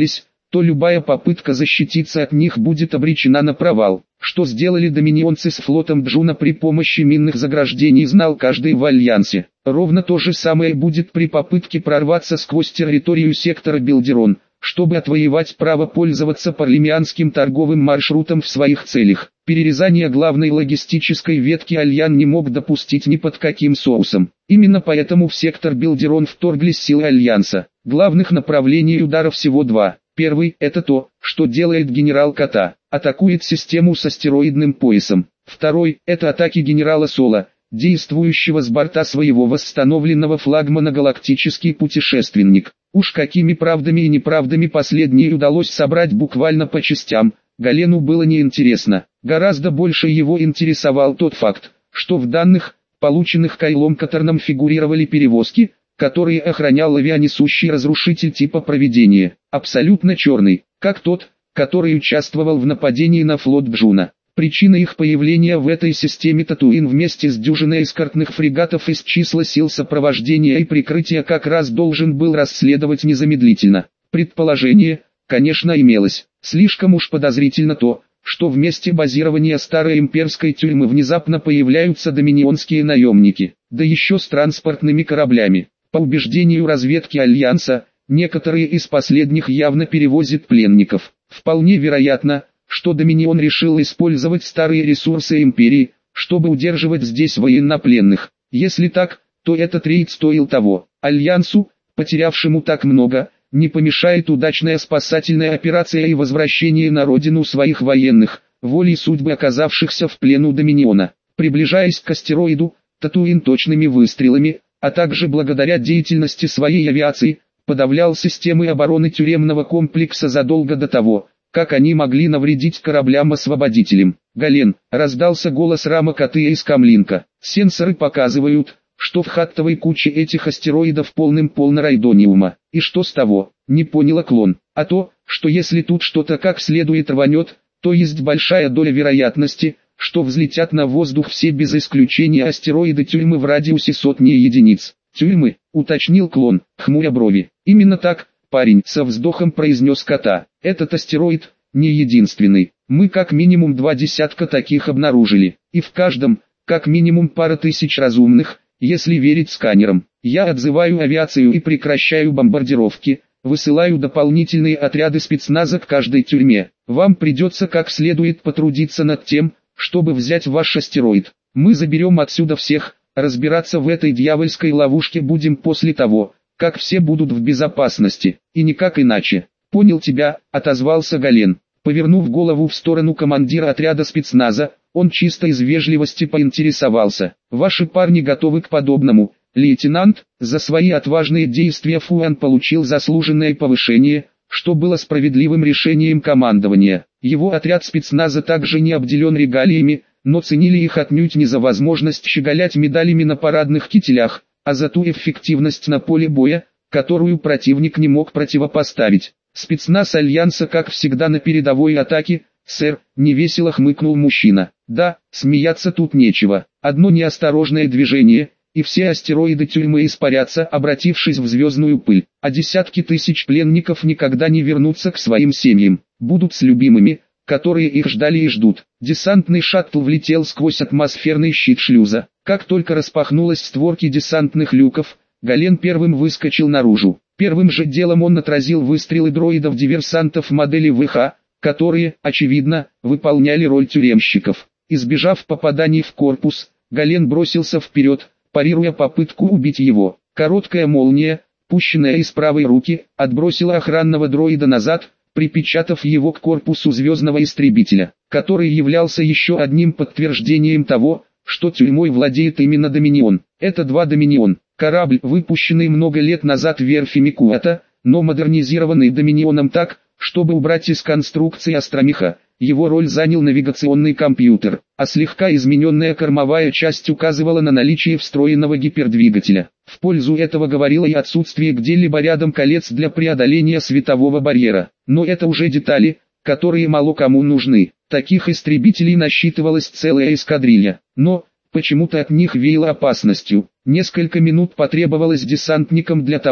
то любая попытка защититься от них будет обречена на провал. Что сделали доминионцы с флотом Джуна при помощи минных заграждений, знал каждый в Альянсе. Ровно то же самое будет при попытке прорваться сквозь территорию сектора Билдерон, чтобы отвоевать право пользоваться парлемианским торговым маршрутом в своих целях. Перерезание главной логистической ветки Альян не мог допустить ни под каким соусом. Именно поэтому в сектор Билдерон вторглись силы Альянса. Главных направлений удара всего два. Первый – это то, что делает генерал Кота, атакует систему с астероидным поясом. Второй – это атаки генерала Соло, действующего с борта своего восстановленного флагмана «Галактический путешественник». Уж какими правдами и неправдами последнее удалось собрать буквально по частям, Галену было неинтересно. Гораздо больше его интересовал тот факт, что в данных, полученных Кайлом Каторном, фигурировали перевозки, которые охранял авианесущий разрушитель типа «Провидение», абсолютно черный, как тот, который участвовал в нападении на флот Джуна. Причина их появления в этой системе Татуин вместе с дюжиной эскортных фрегатов из числа сил сопровождения и прикрытия как раз должен был расследовать незамедлительно. Предположение, конечно, имелось. Слишком уж подозрительно то, что в месте базирования старой имперской тюрьмы внезапно появляются доминионские наемники, да еще с транспортными кораблями. По убеждению разведки Альянса, некоторые из последних явно перевозят пленников. Вполне вероятно, что Доминион решил использовать старые ресурсы Империи, чтобы удерживать здесь военнопленных. Если так, то этот рейд стоил того. Альянсу, потерявшему так много, не помешает удачная спасательная операция и возвращение на родину своих военных, волей судьбы оказавшихся в плену Доминиона. Приближаясь к астероиду, Татуин точными выстрелами, а также благодаря деятельности своей авиации, подавлял системы обороны тюремного комплекса задолго до того, как они могли навредить кораблям-освободителям. «Гален», — раздался голос Рама Котыя из Камлинка. «Сенсоры показывают, что в хаттовой куче этих астероидов полным-полно райдониума. И что с того?» — не поняла Клон. «А то, что если тут что-то как следует рванет, то есть большая доля вероятности, что взлетят на воздух все без исключения астероиды тюрьмы в радиусе сотни единиц». «Тюрьмы», — уточнил Клон, хмуря брови. «Именно так, парень», — со вздохом произнес Кота. «Этот астероид не единственный. Мы как минимум два десятка таких обнаружили, и в каждом, как минимум пара тысяч разумных, если верить сканерам. Я отзываю авиацию и прекращаю бомбардировки, высылаю дополнительные отряды спецназа к каждой тюрьме. Вам придется как следует потрудиться над тем, чтобы взять ваш астероид. Мы заберем отсюда всех, разбираться в этой дьявольской ловушке будем после того, как все будут в безопасности, и никак иначе». «Понял тебя», — отозвался Гален. Повернув голову в сторону командира отряда спецназа, он чисто из вежливости поинтересовался: «Ваши парни готовы к подобному, лейтенант?» За свои отважные действия Фуан получил заслуженное повышение, что было справедливым решением командования. Его отряд спецназа также не обделен регалиями, но ценили их отнюдь не за возможность щеголять медалями на парадных кителях, а за ту эффективность на поле боя, которую противник не мог противопоставить. «Спецназ Альянса как всегда на передовой атаке, сэр», — невесело хмыкнул мужчина. «Да, смеяться тут нечего. Одно неосторожное движение, и все астероиды тюрьмы испарятся, обратившись в звездную пыль, а десятки тысяч пленников никогда не вернутся к своим семьям, будут с любимыми, которые их ждали и ждут». Десантный шаттл влетел сквозь атмосферный щит шлюза. Как только распахнулась створки десантных люков, Гален первым выскочил наружу. Первым же делом он отразил выстрелы дроидов-диверсантов модели ВХ, которые, очевидно, выполняли роль тюремщиков. Избежав попаданий в корпус, Гален бросился вперед, парируя попытку убить его. Короткая молния, пущенная из правой руки, отбросила охранного дроида назад, припечатав его к корпусу звездного истребителя, который являлся еще одним подтверждением того, что тюрьмой владеет именно Доминион. Это два Доминион. Корабль, выпущенный много лет назад верфями Куата, но модернизированный Доминионом так, чтобы убрать из конструкции астромеха. Его роль занял навигационный компьютер, а слегка измененная кормовая часть указывала на наличие встроенного гипердвигателя. В пользу этого говорило и отсутствие где-либо рядом колец для преодоления светового барьера. Но это уже детали, которые мало кому нужны. Таких истребителей насчитывалась целая эскадрилья, но почему-то от них веяло опасностью. Несколько минут потребовалось десантникам для того,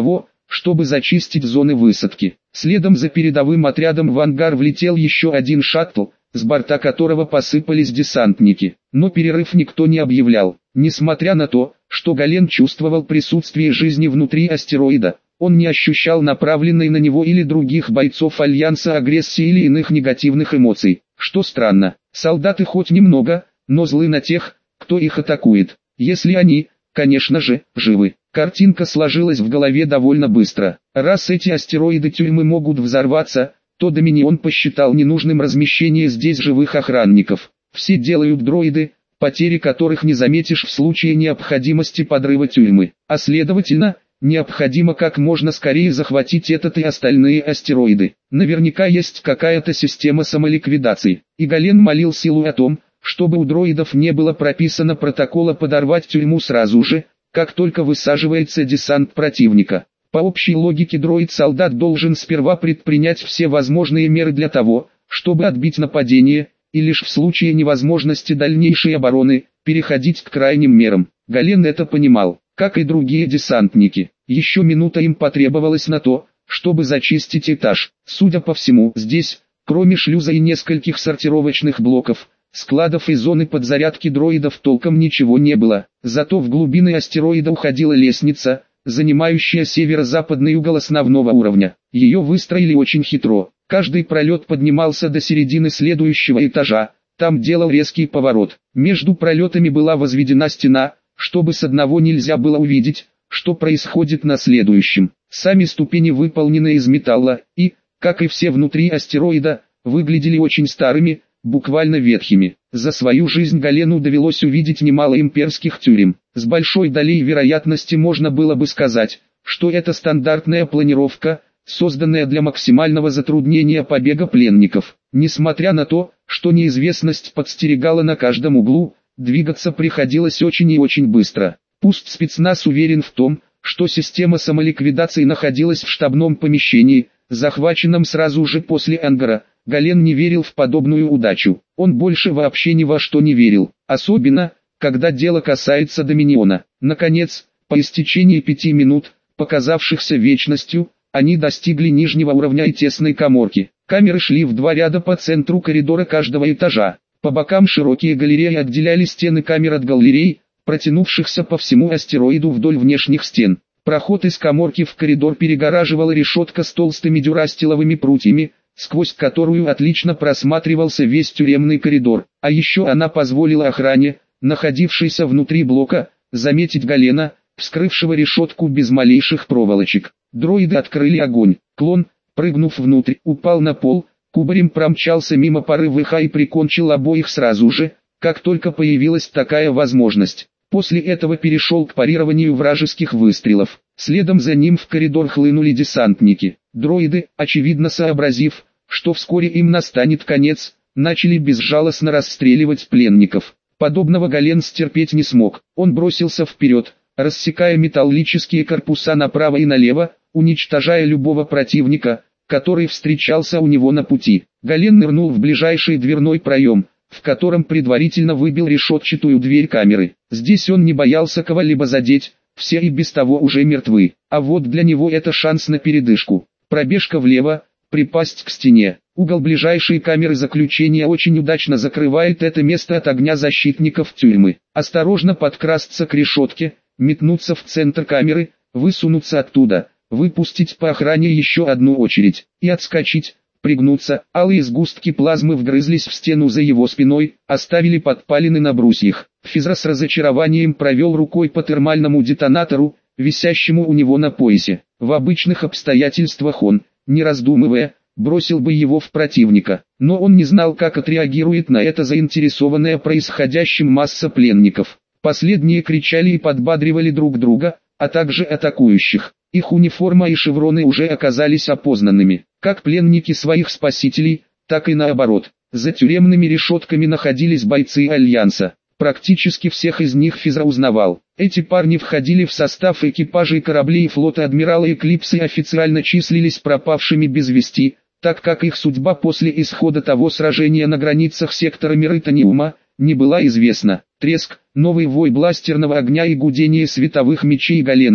чтобы зачистить зоны высадки. Следом за передовым отрядом в ангар влетел еще один шаттл, с борта которого посыпались десантники. Но перерыв никто не объявлял. Несмотря на то, что Гален чувствовал присутствие жизни внутри астероида, он не ощущал направленной на него или других бойцов Альянса агрессии или иных негативных эмоций. Что странно, солдаты хоть немного, но злы на тех, кто их атакует, если они, конечно же, живы. Картинка сложилась в голове довольно быстро. Раз эти астероиды-тюрьмы могут взорваться, то Доминион посчитал ненужным размещение здесь живых охранников. Все делают дроиды, потери которых не заметишь в случае необходимости подрыва тюрьмы. А следовательно, необходимо как можно скорее захватить этот и остальные астероиды. Наверняка есть какая-то система самоликвидации. И Гален молил силу о том, чтобы у дроидов не было прописано протокола подорвать тюрьму сразу же, как только высаживается десант противника. По общей логике дроид-солдат должен сперва предпринять все возможные меры для того, чтобы отбить нападение, и лишь в случае невозможности дальнейшей обороны, переходить к крайним мерам. Гален это понимал, как и другие десантники. Еще минута им потребовалась на то, чтобы зачистить этаж. Судя по всему, здесь, кроме шлюза и нескольких сортировочных блоков, складов и зоны подзарядки дроидов толком ничего не было. Зато в глубины астероида уходила лестница, занимающая северо-западный угол основного уровня. Ее выстроили очень хитро. Каждый пролет поднимался до середины следующего этажа, там делал резкий поворот. Между пролетами была возведена стена, чтобы с одного нельзя было увидеть, что происходит на следующем. Сами ступени выполнены из металла и, как и все внутри астероида, выглядели очень старыми, буквально ветхими. За свою жизнь Галену довелось увидеть немало имперских тюрем. С большой долей вероятности можно было бы сказать, что это стандартная планировка, созданная для максимального затруднения побега пленников. Несмотря на то, что неизвестность подстерегала на каждом углу, двигаться приходилось очень и очень быстро. Пусть спецназ уверен в том, что система самоликвидации находилась в штабном помещении, захваченном сразу же после ангара, Гален не верил в подобную удачу. Он больше вообще ни во что не верил, особенно, когда дело касается Доминиона. Наконец, по истечении пяти минут, показавшихся вечностью, они достигли нижнего уровня и тесной каморки. Камеры шли в два ряда по центру коридора каждого этажа. По бокам широкие галереи отделяли стены камер от галерей, протянувшихся по всему астероиду вдоль внешних стен. Проход из каморки в коридор перегораживала решетка с толстыми дюрастиловыми прутьями, сквозь которую отлично просматривался весь тюремный коридор. А еще она позволила охране, находившейся внутри блока, заметить Галена, вскрывшего решетку без малейших проволочек. Дроиды открыли огонь. Клон, прыгнув внутрь, упал на пол, кубарем промчался мимо пары ВХ и прикончил обоих сразу же, как только появилась такая возможность. После этого перешел к парированию вражеских выстрелов. Следом за ним в коридор хлынули десантники. Дроиды, очевидно сообразив, что вскоре им настанет конец, начали безжалостно расстреливать пленников. Подобного Гален стерпеть не смог. Он бросился вперед, рассекая металлические корпуса направо и налево, уничтожая любого противника, который встречался у него на пути. Гален нырнул в ближайший дверной проем, в котором предварительно выбил решетчатую дверь камеры. Здесь он не боялся кого-либо задеть, все и без того уже мертвы. А вот для него это шанс на передышку. Пробежка влево, припасть к стене. Угол ближайшей камеры заключения очень удачно закрывает это место от огня защитников тюрьмы. Осторожно подкрасться к решетке, метнуться в центр камеры, высунуться оттуда, выпустить по охране еще одну очередь и отскочить, пригнуться. Алые сгустки плазмы вгрызлись в стену за его спиной, оставили подпалины на брусьях. Физра с разочарованием провел рукой по термальному детонатору, висящему у него на поясе. В обычных обстоятельствах он, не раздумывая, бросил бы его в противника. Но он не знал, как отреагирует на это заинтересованная происходящим масса пленников. Последние кричали и подбадривали друг друга, а также атакующих. Их униформа и шевроны уже оказались опознанными, как пленники своих спасителей, так и наоборот. За тюремными решетками находились бойцы Альянса. Практически всех из них Физра узнавал. Эти парни входили в состав экипажей кораблей флота адмирала Эклипса и официально числились пропавшими без вести, так как их судьба после исхода того сражения на границах сектора Миританиума не была известна. Треск, новый вой бластерного огня и гудение световых мечей Галена,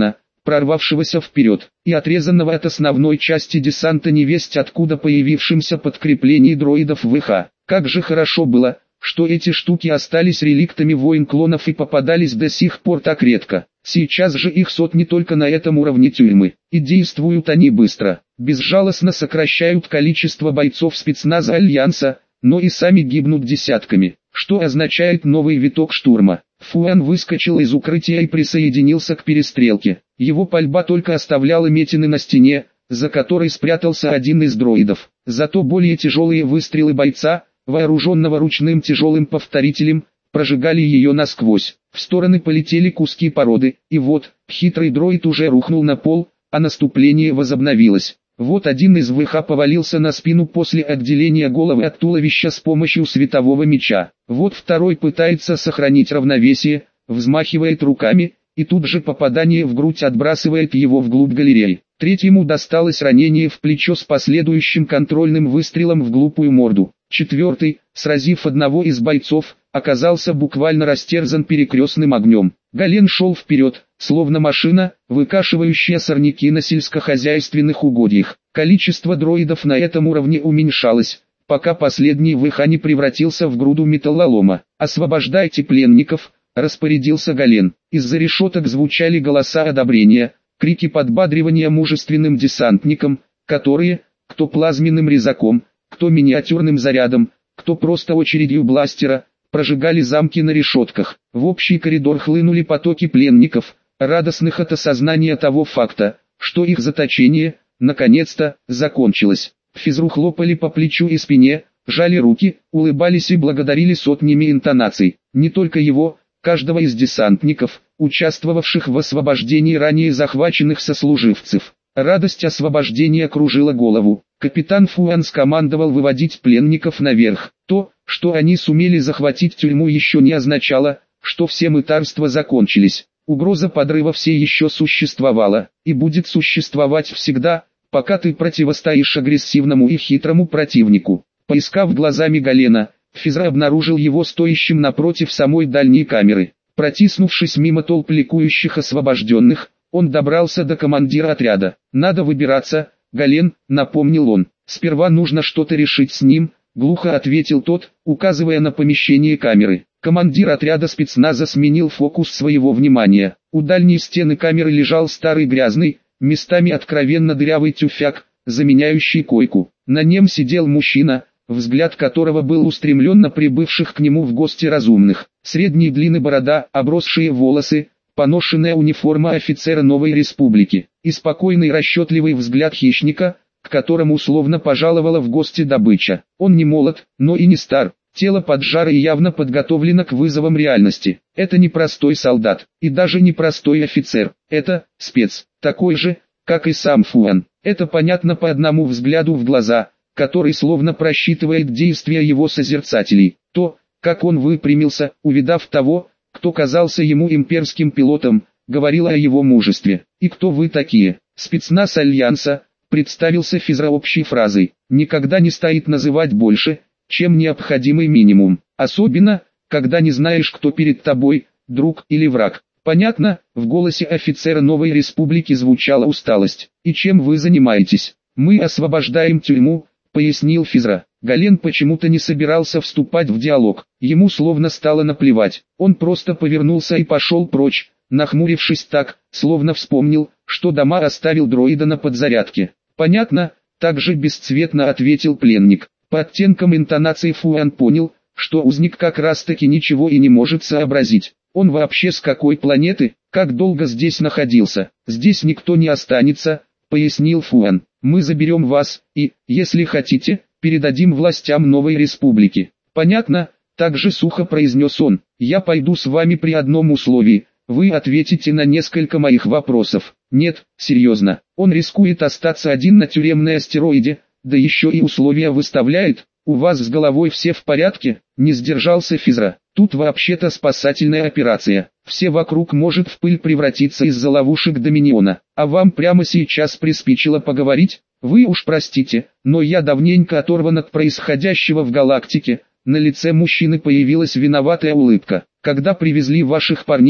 прорвавшегося вперед, и отрезанного от основной части десанта невесть откуда появившимся подкреплений дроидов ВХ. Как же хорошо было, что эти штуки остались реликтами войн-клонов и попадались до сих пор так редко. Сейчас же их сотни только на этом уровне тюрьмы, и действуют они быстро, безжалостно сокращают количество бойцов спецназа Альянса, но и сами гибнут десятками, что означает новый виток штурма. Фуан выскочил из укрытия и присоединился к перестрелке. Его пальба только оставляла метины на стене, за которой спрятался один из дроидов. Зато более тяжелые выстрелы бойца, вооруженного ручным тяжелым повторителем, прожигали ее насквозь. В стороны полетели куски породы, и вот, хитрый дроид уже рухнул на пол, а наступление возобновилось. Вот один из ВХ повалился на спину после отделения головы от туловища с помощью светового меча. Вот второй пытается сохранить равновесие, взмахивает руками, и тут же попадание в грудь отбрасывает его вглубь галереи. Третьему досталось ранение в плечо с последующим контрольным выстрелом в глупую морду. Четвертый, сразив одного из бойцов, оказался буквально растерзан перекрестным огнем. Гален шел вперед, словно машина, выкашивающая сорняки на сельскохозяйственных угодьях. Количество дроидов на этом уровне уменьшалось, пока последний ВХ не превратился в груду металлолома. «Освобождайте пленников», — распорядился Гален. Из-за решеток звучали голоса одобрения, крики подбадривания мужественным десантникам, которые, кто плазменным резаком, кто миниатюрным зарядом, кто просто очередью бластера, прожигали замки на решетках. В общий коридор хлынули потоки пленников, радостных от осознания того факта, что их заточение, наконец-то, закончилось. Физру хлопали по плечу и спине, жали руки, улыбались и благодарили сотнями интонаций. Не только его, каждого из десантников, участвовавших в освобождении ранее захваченных сослуживцев. Радость освобождения кружила голову. Капитан Фуан скомандовал выводить пленников наверх. То, что они сумели захватить тюрьму, еще не означало, что все мытарства закончились. Угроза подрыва все еще существовала, и будет существовать всегда, пока ты противостоишь агрессивному и хитрому противнику. Поискав глазами Галена, Физра обнаружил его стоящим напротив самой дальней камеры. Протиснувшись мимо толп ликующих освобожденных, он добрался до командира отряда. «Надо выбираться, Гален», — напомнил он. «Сперва нужно что-то решить с ним», — глухо ответил тот, указывая на помещение камеры. Командир отряда спецназа сменил фокус своего внимания. У дальней стены камеры лежал старый грязный, местами откровенно дырявый тюфяк, заменяющий койку. На нем сидел мужчина, взгляд которого был устремлен на прибывших к нему в гости разумных. Средней длины борода, обросшие волосы, поношенная униформа офицера новой республики и спокойный расчетливый взгляд хищника, к которому словно пожаловала в гости добыча. Он не молод, но и не стар, тело поджаро и явно подготовлено к вызовам реальности. Это не простой солдат, и даже не простой офицер, это спец, такой же, как и сам Фуан. Это понятно по одному взгляду в глаза, который словно просчитывает действия его созерцателей. То, как он выпрямился, увидав того, кто казался ему имперским пилотом, говорило о его мужестве. «И кто вы такие?» «Спецназ Альянса», представился Физра общей фразой. «Никогда не стоит называть больше, чем необходимый минимум. Особенно, когда не знаешь, кто перед тобой, друг или враг». «Понятно», в голосе офицера новой республики звучала усталость. «И чем вы занимаетесь?» «Мы освобождаем тюрьму», пояснил Физра. Гален почему-то не собирался вступать в диалог. Ему словно стало наплевать. Он просто повернулся и пошел прочь, нахмурившись так, словно вспомнил, что дома оставил дроида на подзарядке. «Понятно», также бесцветно ответил пленник. По оттенкам интонации Фуан понял, что узник как раз таки ничего и не может сообразить. Он вообще с какой планеты, как долго здесь находился? «Здесь никто не останется», пояснил Фуан. «Мы заберем вас, и, если хотите, передадим властям новой республики». «Понятно», также сухо произнес он. «Я пойду с вами при одном условии, вы ответите на несколько моих вопросов». «Нет, серьезно, он рискует остаться один на тюремной астероиде, да еще и условия выставляет. У вас с головой все в порядке?» Не сдержался Физра. «Тут вообще-то спасательная операция. Все вокруг может в пыль превратиться из-за ловушек Доминиона. А вам прямо сейчас приспичило поговорить? Вы уж простите, но я давненько оторван от происходящего в галактике». На лице мужчины появилась виноватая улыбка. «Когда привезли ваших парней,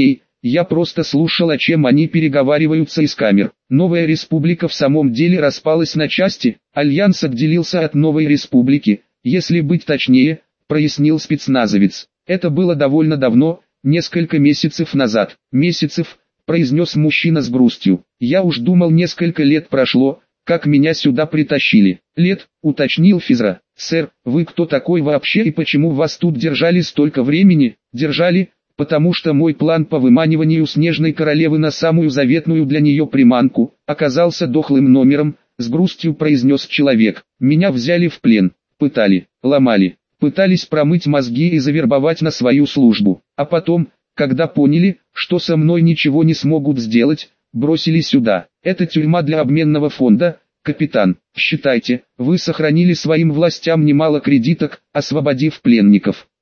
Я просто слушал, о чем они переговариваются из камер. Новая республика в самом деле распалась на части, Альянс отделился от новой республики, если быть точнее, прояснил спецназовец. Это было довольно давно, несколько месяцев назад. Месяцев, произнес мужчина с грустью. Я уж думал, несколько лет прошло, как меня сюда притащили. Лет, уточнил Физра. Сэр, вы кто такой вообще и почему вас тут держали столько времени? Держали, потому что мой план по выманиванию Снежной Королевы на самую заветную для нее приманку оказался дохлым номером, с грустью произнес человек. Меня взяли в плен, пытали, ломали, пытались промыть мозги и завербовать на свою службу. А потом, когда поняли, что со мной ничего не смогут сделать, бросили сюда. Это тюрьма для обменного фонда, капитан. Считайте, вы сохранили своим властям немало кредиток, освободив пленников.